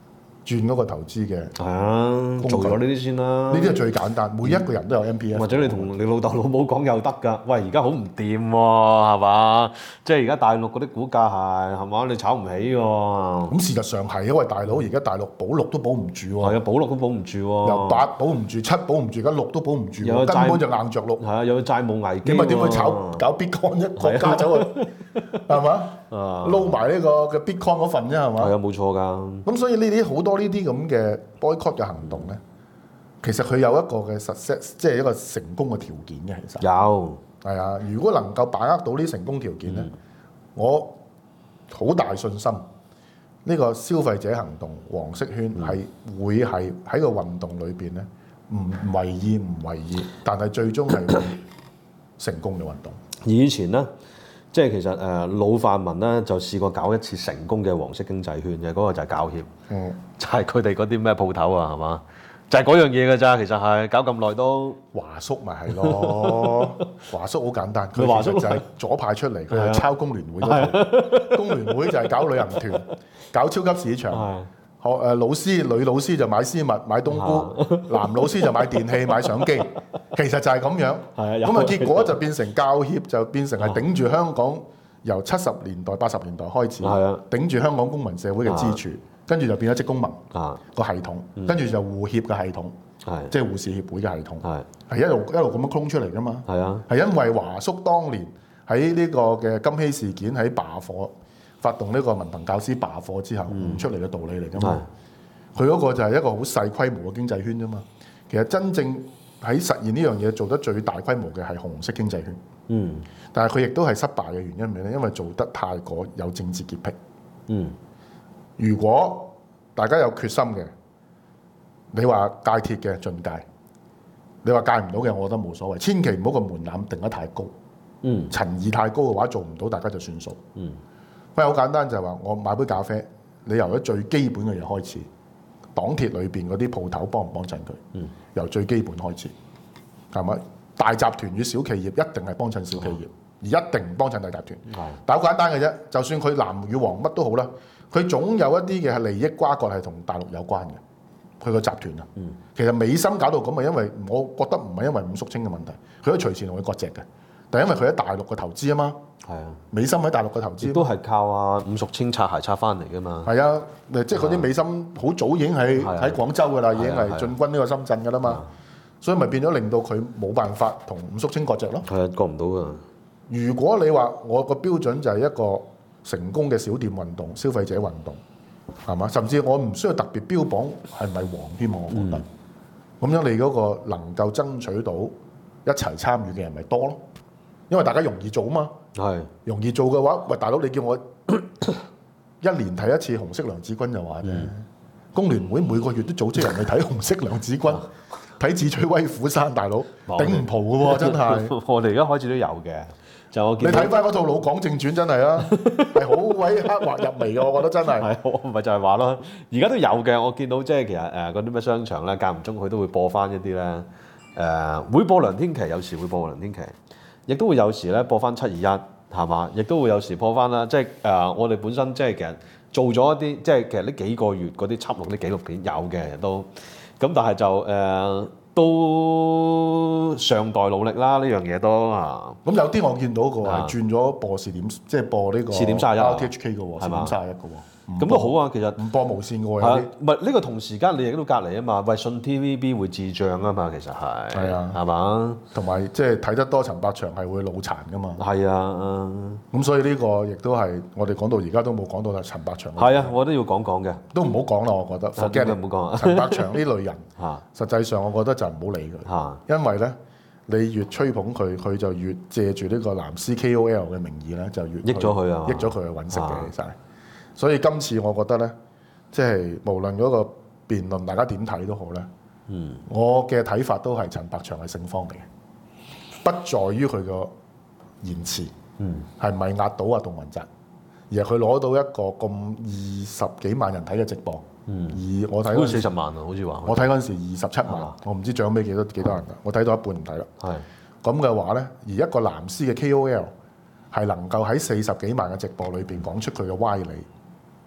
[SPEAKER 1] 轉嗰個投資嘅。
[SPEAKER 2] 係啊，做咗呢啲先啦。
[SPEAKER 1] 呢啲係最簡單，每一個人都有 MPF。
[SPEAKER 2] 或者你同你老豆老母講又得㗎。喂，而家好唔掂喎，係嘛？即係而家大陸嗰啲股價係嘛？你炒唔起喎。
[SPEAKER 1] 咁事實上係，因為大佬而家大陸保六都保唔住喎。
[SPEAKER 2] 係啊，保六都保唔住喎。
[SPEAKER 1] 由8保唔住，7保唔住，而家6都保唔住喎，根本就硬着陸。
[SPEAKER 2] 係啊，有債務危機。
[SPEAKER 1] 你咪點去搞 Bitcoin 啫？國家走去係嘛？撈埋呢個嘅 Bitcoin 嗰份啫係嘛？
[SPEAKER 2] 係啊，冇錯㗎。
[SPEAKER 1] 咁所以呢啲好多呢啲咁嘅 boycott 嘅行動咧，其實佢有一個嘅 success， 即係一個成功嘅條件嘅。其實
[SPEAKER 2] 有
[SPEAKER 1] 係啊，如果能夠把握到呢成功條件咧，我好大信心呢個消費者行動黃色圈係會係喺個運動裏邊咧，唔為意唔為意，但係最終係會成功嘅運動。
[SPEAKER 2] 以前咧，即係其實老泛民咧就試過搞一次成功嘅黃色經濟圈嘅，嗰個就係教協，就係佢哋嗰啲咩鋪頭啊，係嘛？就係嗰樣嘢㗎咋，其實係搞咁耐都
[SPEAKER 1] 華叔咪係咯，華叔好簡單，佢其實就係左派出嚟，佢係抄工聯會嗰套，工聯會就係搞旅行團、搞超級市場，女老師就買絲襪、買冬菇，男老師就買電器、買相機，其實就係咁樣。咁啊結果就變成教協就變成係頂住香港由70年代、80年代開始，頂住香港公民社會嘅支柱。跟住就變咗職工盟個系統，跟住就護協嘅系統，即係護士協會嘅系統，係一路咁樣空出嚟噶嘛。係因為華叔當年喺呢個嘅金禧事件喺罷課發動呢個文憑教師罷課之後悟出嚟嘅道理嚟噶嘛。佢嗰個就係一個好細規模嘅經濟圈啫嘛。其實真正喺實現呢樣嘢做得最大規模嘅係紅色經濟圈。但係佢亦都係失敗嘅原因係咩咧？因為做得太過有政治潔癖。如果大家有決心嘅，你話戒鐵嘅盡戒，你話戒唔到嘅，我覺得冇所謂。千祈唔好個門檻定得太高，陳義太高嘅話做唔到，大家就算數。喂，好簡單就係話，我買杯咖啡，你由咗最基本嘅嘢開始，黨鐵裏邊嗰啲鋪頭幫唔幫襯佢？由最基本開始，係咪？大集團與小企業一定係幫襯小企業，而一定唔幫襯大集團。但好簡單嘅啫，就算佢藍與黃乜都好啦。佢總有一啲嘅係利益瓜葛係同大陸有關嘅，佢個集團啊。其實美心搞到咁係因為我覺得唔係因為伍淑清嘅問題，佢可以隨時同佢割席嘅，但係因為佢喺大陸嘅投資啊嘛。美心喺大陸嘅投資
[SPEAKER 2] 都係靠伍淑清擦鞋擦翻嚟㗎嘛。
[SPEAKER 1] 係啊，即係嗰啲美心好早已經喺廣州㗎啦，已經係進軍呢個深圳㗎啦嘛。所以咪變咗令到佢冇辦法同伍淑清割席咯。
[SPEAKER 2] 係啊，割唔到㗎。如
[SPEAKER 1] 果你話我個標準就係一個成功嘅小店運動、消費者運動，係嘛？甚至我唔需要特別標榜係咪黃添，我覺得。咁樣你嗰個能夠爭取到一齊參與嘅人咪多咯，因為大家容易做啊嘛。容易做嘅話，喂大佬，你叫我一年睇一次紅色娘子軍就話啫。工聯會每個月都組織人去睇紅色娘子軍，睇智取威虎山，大佬頂唔蒲嘅喎，真係。
[SPEAKER 2] 我哋而家開始都有嘅。
[SPEAKER 1] 你睇翻嗰套《老港正傳》真係啊，係好鬼刻畫入微嘅，我覺得真係。
[SPEAKER 2] 我咪就係話咯，而家都有嘅。我見到即係其實嗰啲咩商場咧，間唔中佢都會播翻一啲咧，會播梁天琦，有時會播梁天琦，亦都會有時咧播翻721，係嘛？亦都會有時播翻啦。即係我哋本身即係其實做咗一啲，即係其實呢幾個月嗰啲輯錄啲紀錄片有嘅都，咁但係就都尚待努力啦，呢樣嘢都
[SPEAKER 1] 咁有啲我見到個係轉咗播視點，即係播呢個
[SPEAKER 2] 視點31
[SPEAKER 1] RTHK 嘅喎，視點31嘅喎。
[SPEAKER 2] 咁都好啊，其實
[SPEAKER 1] 唔播無線嘅喎有啲。
[SPEAKER 2] 唔係呢個同時間你亦都隔離啊嘛，喂信 TVB 會智障啊嘛，其實係。係啊。係嘛？同埋即係睇得多陳百祥係會腦殘噶嘛。係啊。咁所以呢個亦都係我哋講到而家都冇講到啦，陳百祥。係啊，我都要講講嘅。都唔好講啦，我覺得。forget 唔好講。陳百祥呢類人，實際上我覺得就唔好理佢。因為咧，你越吹捧佢，佢就越借住呢個藍絲 KOL 嘅名義咧，就越益咗佢啊，益咗佢去揾食嘅其實。所以今次我覺得咧，即係無論嗰個辯論大家點睇都好咧，我嘅睇法都係陳百祥係勝方嚟嘅，不在於佢個言辭，係咪壓倒啊杜汶澤，而係佢攞到一個咁20幾萬人睇嘅直播，而我睇嗰時40萬啊，好似話，我睇嗰陣時27萬，我唔知獎俾幾多人㗎，我睇到一半唔睇啦。咁嘅話咧，而一個藍絲嘅 KOL 係能夠喺40幾萬嘅直播裏邊講出佢嘅歪理。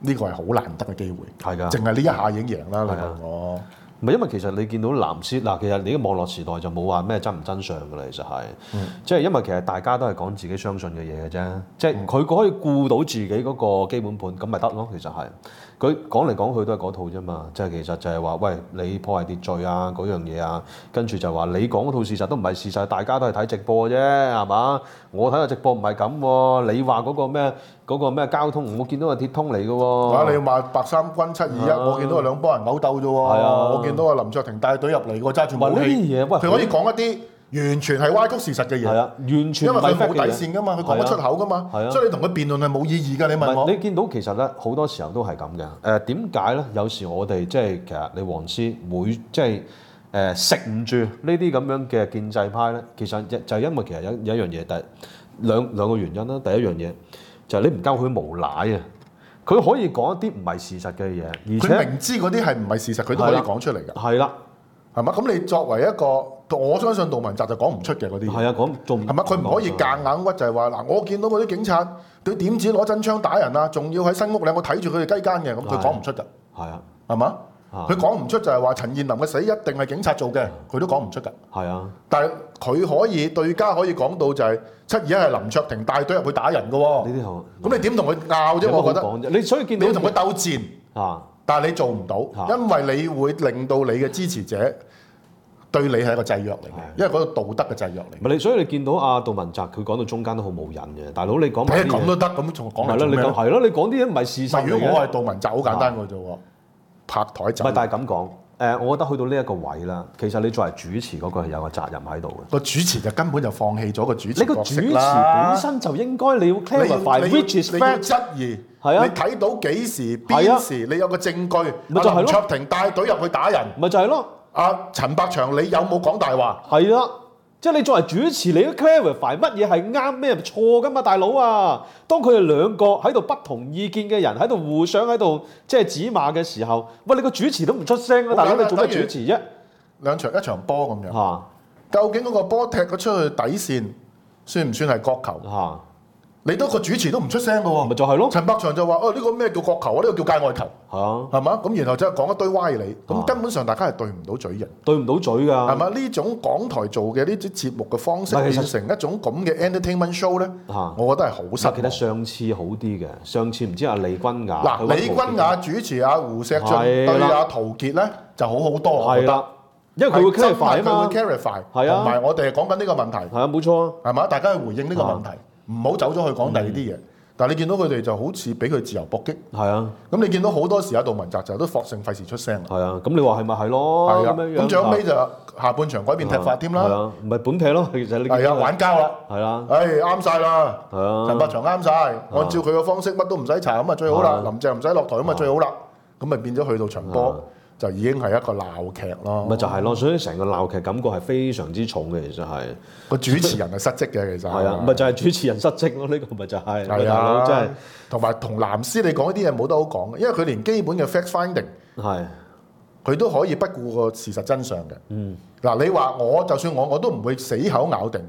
[SPEAKER 1] 呢個係好難得嘅機會。
[SPEAKER 2] 係㗎，
[SPEAKER 1] 淨係呢一下已經贏啦，你問我。
[SPEAKER 2] 唔係因為其實你見到藍絲嗱，其實你嘅網絡時代就冇話咩真唔真相㗎啦，其實係，即係因為其實大家都係講自己相信嘅嘢嘅啫，即係佢可以顧到自己嗰個基本盤，咁咪得咯，其實係。佢講嚟講去都係嗰套啫嘛，即係其實就係話，喂，你破壞秩序啊嗰樣嘢啊，跟住就話你講嗰套事實都唔係事實，大家都係睇直播啫，係嘛？我睇個直播唔係咁喎，你話嗰個咩交通，我見到係鐵通嚟嘅喎。
[SPEAKER 1] 你話白衫軍721，我見到係兩幫人毆鬥啫喎。我見到阿林卓廷帶隊入嚟喎，揸住武器。佢可以講一啲完全係歪曲事實嘅嘢。係啊，
[SPEAKER 2] 完全
[SPEAKER 1] 因為佢冇底線㗎嘛，佢講得出口㗎嘛。係啊，所以你同佢辯論係冇意義㗎。你問我，
[SPEAKER 2] 你見到其實咧好多時候都係咁嘅。點解咧？有時我哋即係其實你黃絲每即係食唔住呢啲咁樣嘅建制派咧，其實就係因為其實有一樣嘢，但係兩個原因啦。第一樣嘢就係你唔夠佢無賴啊！佢可以講一啲唔係事實嘅嘢，而且
[SPEAKER 1] 佢明知嗰啲係唔係事實，佢都可以講出嚟㗎。
[SPEAKER 2] 係啦，
[SPEAKER 1] 係嘛？咁你作為一個，我相信杜汶澤就講唔出嘅嗰啲嘢。
[SPEAKER 2] 係啊，講仲
[SPEAKER 1] 係嘛？佢唔可以夾硬屈，就係話嗱，我見到嗰啲警察佢點止攞真槍打人啊，仲要喺新屋咧，我睇住佢哋雞奸嘅，咁佢講唔出㗎。係啊，係嘛？佢講唔出就係話陳彥霖嘅死一定係警察做嘅，佢都講唔出㗎。係啊，但係佢可以對家可以講到就係721係林卓廷帶隊入去打人㗎喎。呢啲好，咁你點同佢拗啫？我覺得
[SPEAKER 2] 你所以見到
[SPEAKER 1] 你同佢鬥戰啊，但係你做唔到，因為你會令到你嘅支持者對你係一個制約嚟嘅，因為嗰個道德嘅制約嚟。
[SPEAKER 2] 唔係你，所以你見到阿杜汶澤佢講到中間都好冇癮嘅，大佬你講埋啲嘢
[SPEAKER 1] 咁都得，咁仲講嚟
[SPEAKER 2] 做咩？係咯，你講啲嘢唔係事實嚟嘅。
[SPEAKER 1] 如果我係杜汶澤，好簡單嘅啫喎，拍台走。
[SPEAKER 2] 唔係，但係咁講，我覺得去到呢一個位啦，其實你作為主持嗰個係有個責任喺度嘅。
[SPEAKER 1] 個主持就根本就放棄咗個主持角色啦。
[SPEAKER 2] 你個主持本身就應該你要 clarify，which is fact。
[SPEAKER 1] 你要質疑，
[SPEAKER 2] 係啊，
[SPEAKER 1] 你睇到幾時邊時，你有個證據。
[SPEAKER 2] 咪就係咯。
[SPEAKER 1] 林卓廷帶隊入去打人，
[SPEAKER 2] 咪就係咯。
[SPEAKER 1] 阿陳百祥，你有冇講大話？
[SPEAKER 2] 係啦，即係你作為主持，你要 clarify 乜嘢係啱，咩係錯噶嘛，大佬啊！當佢哋兩個喺度不同意見嘅人喺度互相喺度即係指罵嘅時候，喂，你個主持都唔出聲啊，大佬你做咩主持啫？一場波咁樣，究竟嗰個波踢咗出去底線，算唔算係角球？你都個主持都唔出聲嘅喎，咪就係咯。陳百祥就話：呢個咩叫角球啊？呢個叫界外球，係嘛？咁然後就講一堆歪理，咁根本上大家係對唔到嘴型，對唔到嘴㗎，係嘛？呢種港台做嘅呢啲節目嘅方式，變成一種咁嘅 entertainment show 咧，我覺得係好失望。記得上次好啲嘅，上次唔知阿李君雅嗱，李君雅主持阿胡錫進對阿陶傑咧就好好多，我覺得，因為佢會 clarify 啊嘛，佢會 clarify，同埋我哋係講緊呢個問題，係啊，冇錯，係嘛？大家去回應呢個問題。唔好走咗去講第二啲嘢，但係你見到佢哋就好似俾佢自由搏擊。係啊，咁你見到好多時阿杜汶澤就都索性費事出聲。係啊，咁你話係咪係咯？係啊，咁最後尾就下半場改變踢法添啦。係啊，唔係本踢咯，其實你係啊，玩膠啦。係啊，啱晒啦。係啊，陳百祥啱晒，按照佢嘅方式乜都唔使查咁啊最好啦。林鄭唔使落台咁啊最好啦。咁咪變咗去到場波。就已經係一個鬧劇咯，咪就係咯，所以成個鬧劇感覺係非常之重嘅，其實係個主持人係失職嘅，其實係啊，咪就係主持人失職咯，呢個咪就係係啊，真係同埋同藍絲你講啲嘢冇得好講嘅，因為佢連基本嘅 fact finding 係佢都可以不顧個事實真相嘅。嗱，你話我就算我都唔會死口咬定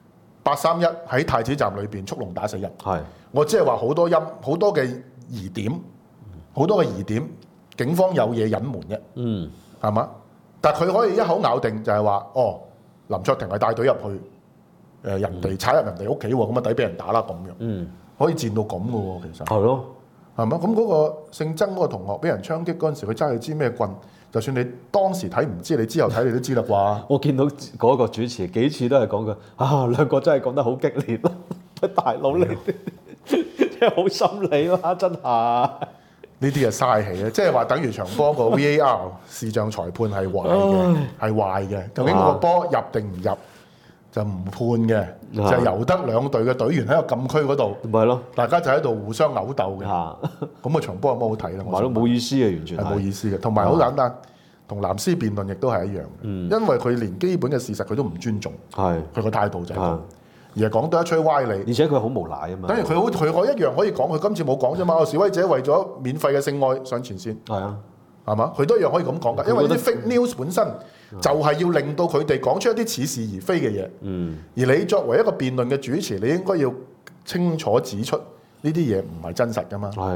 [SPEAKER 2] 831喺太子站裏邊蓄龍打死人，係我只係話好多嘅疑點，好多嘅疑點。警方有嘢隱瞞啫，係嘛？但係佢可以一口咬定就係話，林卓廷係帶隊入去，人哋踩入人哋屋企喎，咁啊抵俾人打啦咁樣，可以賤到咁嘅喎，其實係咯，係嘛？咁嗰個姓曾嗰個同學俾人槍擊嗰陣時，佢揸住支咩棍？就算你當時睇唔知，你之後睇你都知啦啩。我見到嗰個主持幾次都係講佢兩個真係講得好激烈咯，大佬你真係好心理啦，真係。呢啲係嘥氣嘅，即係話等於場波個 VAR 視像裁判係壞嘅，係壞嘅。究竟個波入定唔入就唔判嘅，就係由得兩隊嘅隊員喺個禁區嗰度，咪咯，大家就喺度互相毆鬥嘅。咁個場波有乜好睇咧？我話都冇意思嘅，完全係冇意思嘅。同埋好簡單，同藍絲辯論亦都係一樣嘅，因為佢連基本嘅事實佢都唔尊重，佢個態度就係咁。而係講得一吹歪理，而且佢好無賴啊嘛。等於佢我一樣可以講，佢今次冇講啫嘛。示威者為咗免費嘅性愛上前線，係啊，係嘛？佢都一樣可以咁講㗎。因為啲 fake news 本身就係要令到佢哋講出一啲似是而非嘅嘢。而你作為一個辯論嘅主持，你應該要清楚指出呢啲嘢唔係真實㗎嘛。係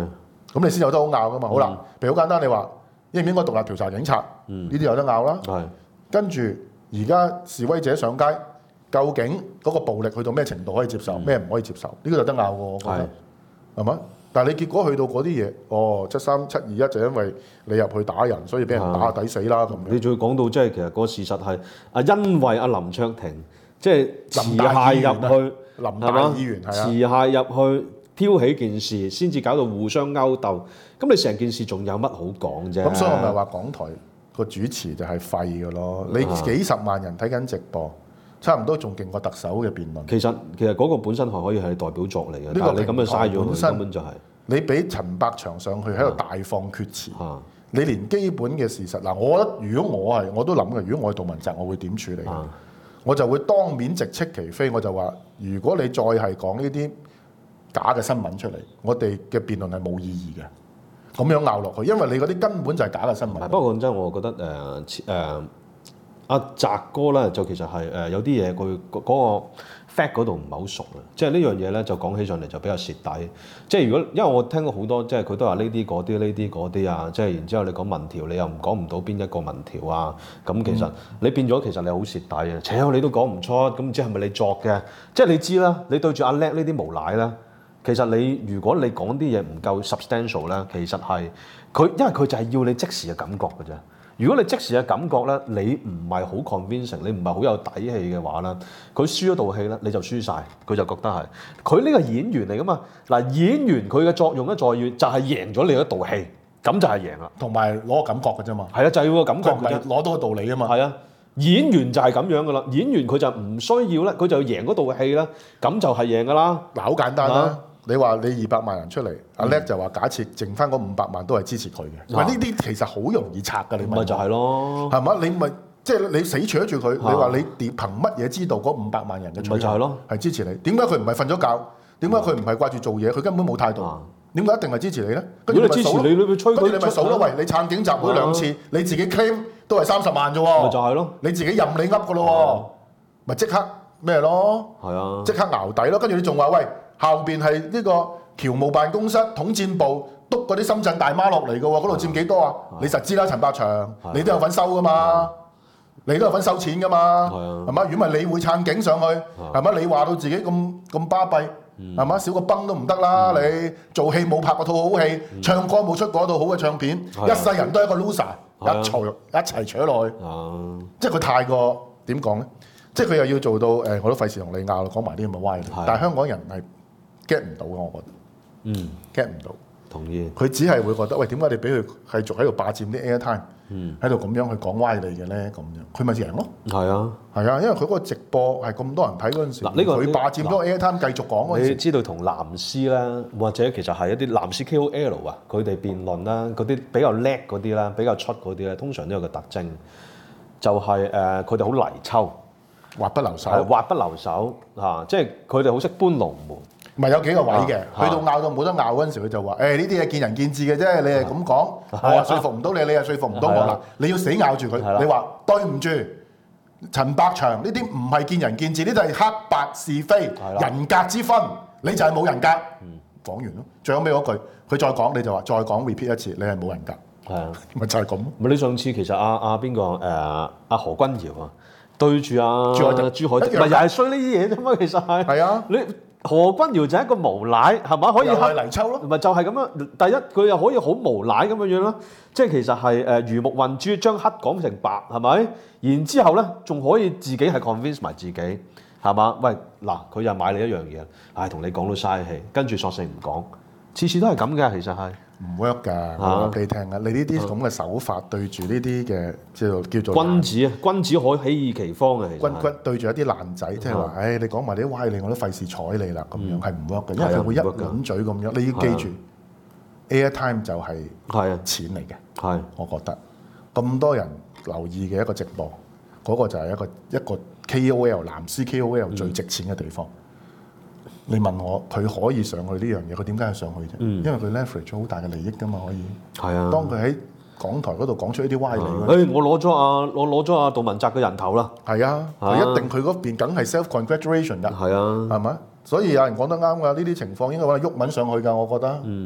[SPEAKER 1] 咁你先有得好拗噶嘛。好啦，譬如好簡單，你話應唔應該獨立調查警察？呢啲有得拗啦。跟住而家示威者上街，究竟嗰個暴力去到咩程度可以接受，咩唔可以接受？呢個有得拗喎，我覺得係嘛？但係你結果去到嗰啲嘢，7·3、7·21就因為你入去打人，所以俾人打抵死啦咁樣。
[SPEAKER 2] 你仲要講到即係其實個事實係因為阿林卓廷即係持械入去，
[SPEAKER 1] 林大議員係啊，
[SPEAKER 2] 持械入去挑起件事，先至搞到互相勾鬥。咁你成件事仲有乜好講啫？
[SPEAKER 1] 咁所以我咪話港台個主持就係廢嘅咯。你幾十萬人睇緊直播，差唔多仲勁過特首嘅辯論。
[SPEAKER 2] 其實嗰個本身係可以係代表作嚟嘅，但係你咁樣嘥咗佢，根本就係
[SPEAKER 1] 你俾陳百祥上去喺度大放厥詞，你連基本嘅事實嗱，我覺得如果我都諗嘅，如果我係杜汶澤，我會點處理？我就會當面直斥其非，我就話：如果你再係講呢啲假嘅新聞出嚟，我哋嘅辯論係冇意義嘅。咁樣拗落去，因為你嗰啲根本就係假嘅新聞。
[SPEAKER 2] 不過講真，我覺得阿澤哥咧就其實係有啲嘢佢嗰個 fact 嗰度唔係好熟啊，即係呢樣嘢咧就講起上嚟就比較蝕底。即係如果因為我聽過好多，即係佢都話呢啲嗰啲呢啲嗰啲啊，即係然之後你講民調，你又講唔到邊一個民調啊，咁其實你變咗其實你好蝕底嘅，扯你都講唔出，咁唔知係咪你作嘅？即係你知啦，你對住阿叻呢啲無賴啦，其實你如果你講啲嘢唔夠 substantial 咧，其實係佢因為佢就係要你即時嘅感覺嘅啫。如果你即時嘅感覺咧，你唔係好 convincing， 你唔係好有底氣嘅話咧，佢輸咗道氣咧，你就輸晒。佢就覺得係佢呢個演員嚟噶嘛。嗱，演員佢嘅作用咧在於就係贏咗你一道氣，咁就係贏啦。
[SPEAKER 1] 同埋攞個感覺嘅啫嘛。係
[SPEAKER 2] 啊，就係要個感覺嘅啫，
[SPEAKER 1] 攞到個道理啊嘛。
[SPEAKER 2] 係啊，演員就係咁樣噶啦。演員佢就唔需要咧，佢就要贏嗰道氣啦，咁就係贏噶啦。
[SPEAKER 1] 嗱，好簡單啦。你話你200萬人出嚟，阿叻就話假設剩翻嗰500萬都係支持佢嘅。喂，呢啲其實好容易拆㗎，你咪
[SPEAKER 2] 就係咯，
[SPEAKER 1] 係嘛？你咪即係你死扯住佢，你話你憑乜嘢知道嗰500萬人嘅取向係支持你？點解佢唔係瞓咗覺？點解佢唔係掛住做嘢？佢根本冇態度。點解一定係支持你咧？
[SPEAKER 2] 如果你支持你，你咪吹佢，
[SPEAKER 1] 你咪數咯。喂，你撐警集會2次，你自己 claim 都係30萬啫喎。
[SPEAKER 2] 咪就係咯，
[SPEAKER 1] 你自己任你噏㗎咯喎，咪即刻咩咯？
[SPEAKER 2] 係啊，
[SPEAKER 1] 即刻淆底咯。跟住你仲話喂，後邊係呢個僑務辦公室、統戰部督嗰啲深圳大媽落嚟嘅喎，嗰度佔幾多啊？你實知啦，陳百祥，你都有份收噶嘛，你都有份收錢噶嘛，係嘛？如果唔係你會撐警上去，係嘛？你話到自己咁巴閉，係嘛？少個崩都唔得啦！你做戲冇拍過套好戲，唱歌冇出過套好嘅唱片，一世人都係一個 loser，一齊扯落去，即係佢太過點講咧？即係佢又要做到我都費事同你拗，講埋啲咁嘅歪理，但係香港人係 get 唔到嘅，我覺得。get 唔到，
[SPEAKER 2] 同意。
[SPEAKER 1] 佢只係會覺得，喂，點解你俾佢繼續喺度霸佔啲 airtime，喺度咁樣去講歪理嘅咧？咁樣佢咪贏咯？係啊，因為佢嗰個直播係咁多人睇嗰陣時，佢霸佔咗 airtime 繼續講嗰陣時。你知道同藍絲啦，或者其實係一啲藍絲 KOL 啊，佢哋辯論啦，嗰啲比較叻嗰啲啦，比較出嗰啲咧，通常都有個特徵，就係佢哋好泥鰍，滑不留手嚇，即係佢哋好識搬龍門。唔係有幾個位嘅，去到拗到冇得拗嗰陣時，佢就話：呢啲嘢見仁見智嘅啫，你係咁講，我話說服唔到你，你又說服唔到我啦。你要死咬住佢，你話對唔住，陳百祥呢啲唔係見仁見智，呢啲係黑白是非、人格之分，你就係冇人格。講完咯，最後尾嗰句，佢再講你就話再講 repeat 一次，你係冇人格。係啊，咪就係咁。咪你上次其實阿邊個阿何君堯啊，對住朱凱廸，咪又係衰呢啲嘢啫嘛，其實係。係啊，你。何君堯就係一個無賴，係嘛？可以黑泥鰍咯，咪就係咁樣。第一，佢又可以好無賴咁樣咯，即係其實係魚目混珠，將黑講成白，係咪？然之後咧，仲可以自己係 convince 埋自己，係嘛？喂，嗱，佢又買你一樣嘢，同你講到嘥氣，跟住索性唔講，次次都係咁嘅，其實係。唔 work 㗎，我講俾你聽啊！你呢啲咁嘅手法對住呢啲嘅叫做君子可起義其方嘅，其實君對住一啲爛仔，即係話，你講埋啲歪理，我都費事睬你啦，咁樣係唔 work 嘅，因為佢會一輪嘴咁樣。你要記住 ，airtime 就係錢嚟嘅，我覺得咁多人留意嘅一個直播，嗰個就係一個 KOL 藍絲 KOL 最值錢嘅地方。你問我佢可以上去呢樣嘢，佢點解要上去啫？因為佢 leverage 咗好大嘅利益㗎嘛，可以。係啊。當佢喺港台嗰度講出呢啲歪理嗰陣，我攞咗阿杜汶澤嘅人頭啦。係啊，佢一定佢嗰邊梗係 self congratulation 㗎。係啊，係咪？所以有人講得啱㗎，呢啲情況應該揾毓民上去㗎，我覺得。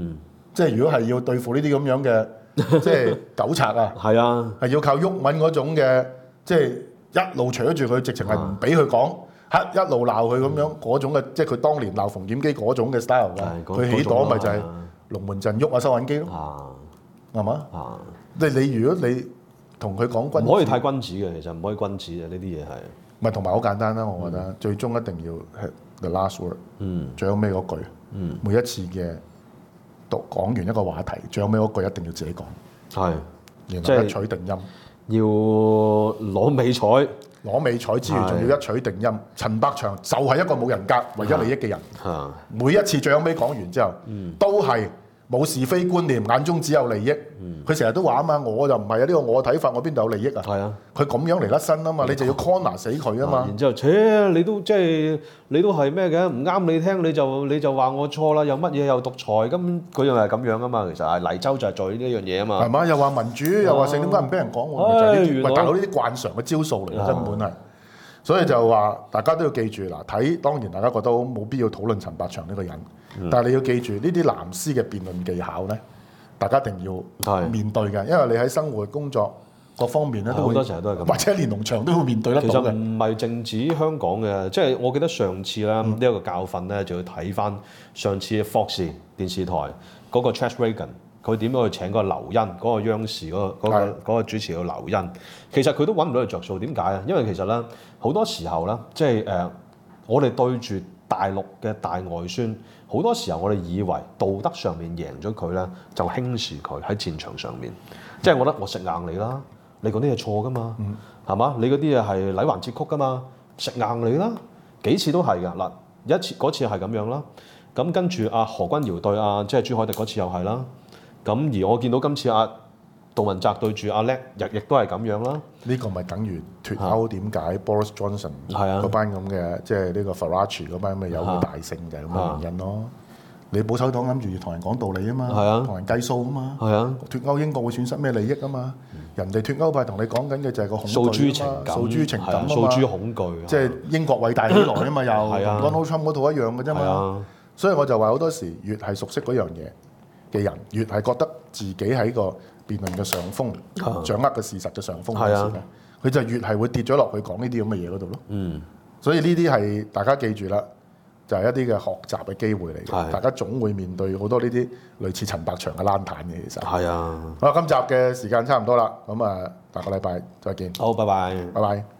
[SPEAKER 1] 即係如果係要對付呢啲咁樣嘅即係狗賊啊，
[SPEAKER 2] 係啊，
[SPEAKER 1] 係要靠毓民嗰種嘅，即係一路隨住佢，直情係唔俾佢講，一路鬧佢咁樣嗰種嘅，即係佢當年鬧馮檢基嗰種嘅 style 㗎。佢起黨咪就係龍門陣喐啊收銀機咯，係嘛？你如果你同佢講君，
[SPEAKER 2] 唔可以太君子嘅，其實唔可以君子嘅呢啲嘢係。
[SPEAKER 1] 咪同埋好簡單啦，我覺得最終一定要係 the last word，最後尾嗰句，每一次嘅講完一個話題，最後尾嗰句一定要自己講，
[SPEAKER 2] 係，
[SPEAKER 1] 然後一取定音，
[SPEAKER 2] 要攞美彩，
[SPEAKER 1] 攞美彩之餘，仲要一取定音。陳百祥就係一個冇人格、唯一利益嘅人，每一次最後尾講完之後，都係冇是非觀念，眼中只有利益。佢成日都話啊嘛，我就唔係啊，呢個我嘅睇法，我邊度有利益啊？係啊，佢咁樣嚟甩身啊嘛，你就要 corner 死佢啊嘛。
[SPEAKER 2] 然之後，你都即係你都係咩嘅？唔啱你聽，你就話我錯啦，又乜嘢又獨裁，咁佢又係咁樣啊嘛。其實係黎州就係做呢一樣嘢啊嘛。
[SPEAKER 1] 係嘛？又話民主，又話成點解唔俾人講？喂，大佬呢啲慣常嘅招數嚟嘅，根本係。所以就話大家都要記住嗱，睇當然大家覺得冇必要討論陳百祥呢個人，但係你要記住呢啲藍絲嘅辯論技巧咧，大家一定要面對嘅，因為你喺生活工作各方面咧都好多時候都係咁，或者連農場都會面對得到嘅。其實唔係淨止香港嘅，即係我記得上次咧呢一個教訓咧，就要睇翻上次 Fox 電視台嗰個 Chas Reagan。佢點樣去請嗰個劉茵嗰個央視嗰個主持叫劉茵？其實佢都揾唔到佢着數，點解啊？因為其實咧好多時候咧，即係我哋對住大陸嘅大外宣，好多時候我哋以為道德上面贏咗佢咧，就輕視佢喺戰場上面。即係我覺得我食硬你啦，你嗰啲係錯噶嘛，係嘛？你嗰啲嘢係禮還節曲噶嘛，食硬你啦，幾次都係㗎嗱，嗰次係咁樣啦，咁跟住阿何君堯對即係朱凱廸嗰次又係啦。咁而我見到今次杜汶澤對住阿叻，亦都係咁樣啦。呢個咪等於脱歐點解 Boris Johnson 嗰班咁嘅，即係呢個 Farage 嗰班咪有佢大勝就係咁嘅原因咯。你保守黨諗住同人講道理啊嘛，同人計數啊嘛。脱歐英國會損失咩利益啊嘛？人哋脱歐派同你講緊嘅就係個恐懼啊嘛，訴諸情感啊嘛，訴諸恐懼。即係英國偉大起來啊嘛，又同 Donald Trump 嗰套一樣嘅啫嘛。所以我就話好多時越係熟悉嗰樣嘢嘅人，越係覺得自己喺個辯論嘅上風，掌握嘅事實嘅上風嘅時候，佢就越係會跌咗落去講呢啲咁嘅嘢嗰度咯。所以呢啲係大家記住啦，就係一啲嘅學習嘅機會嚟嘅。大家總會面對好多呢啲類似陳百祥嘅爛攤嘅，其實。好啦，今集嘅時間差唔多啦，咁下個禮拜再見。好，拜拜。拜拜。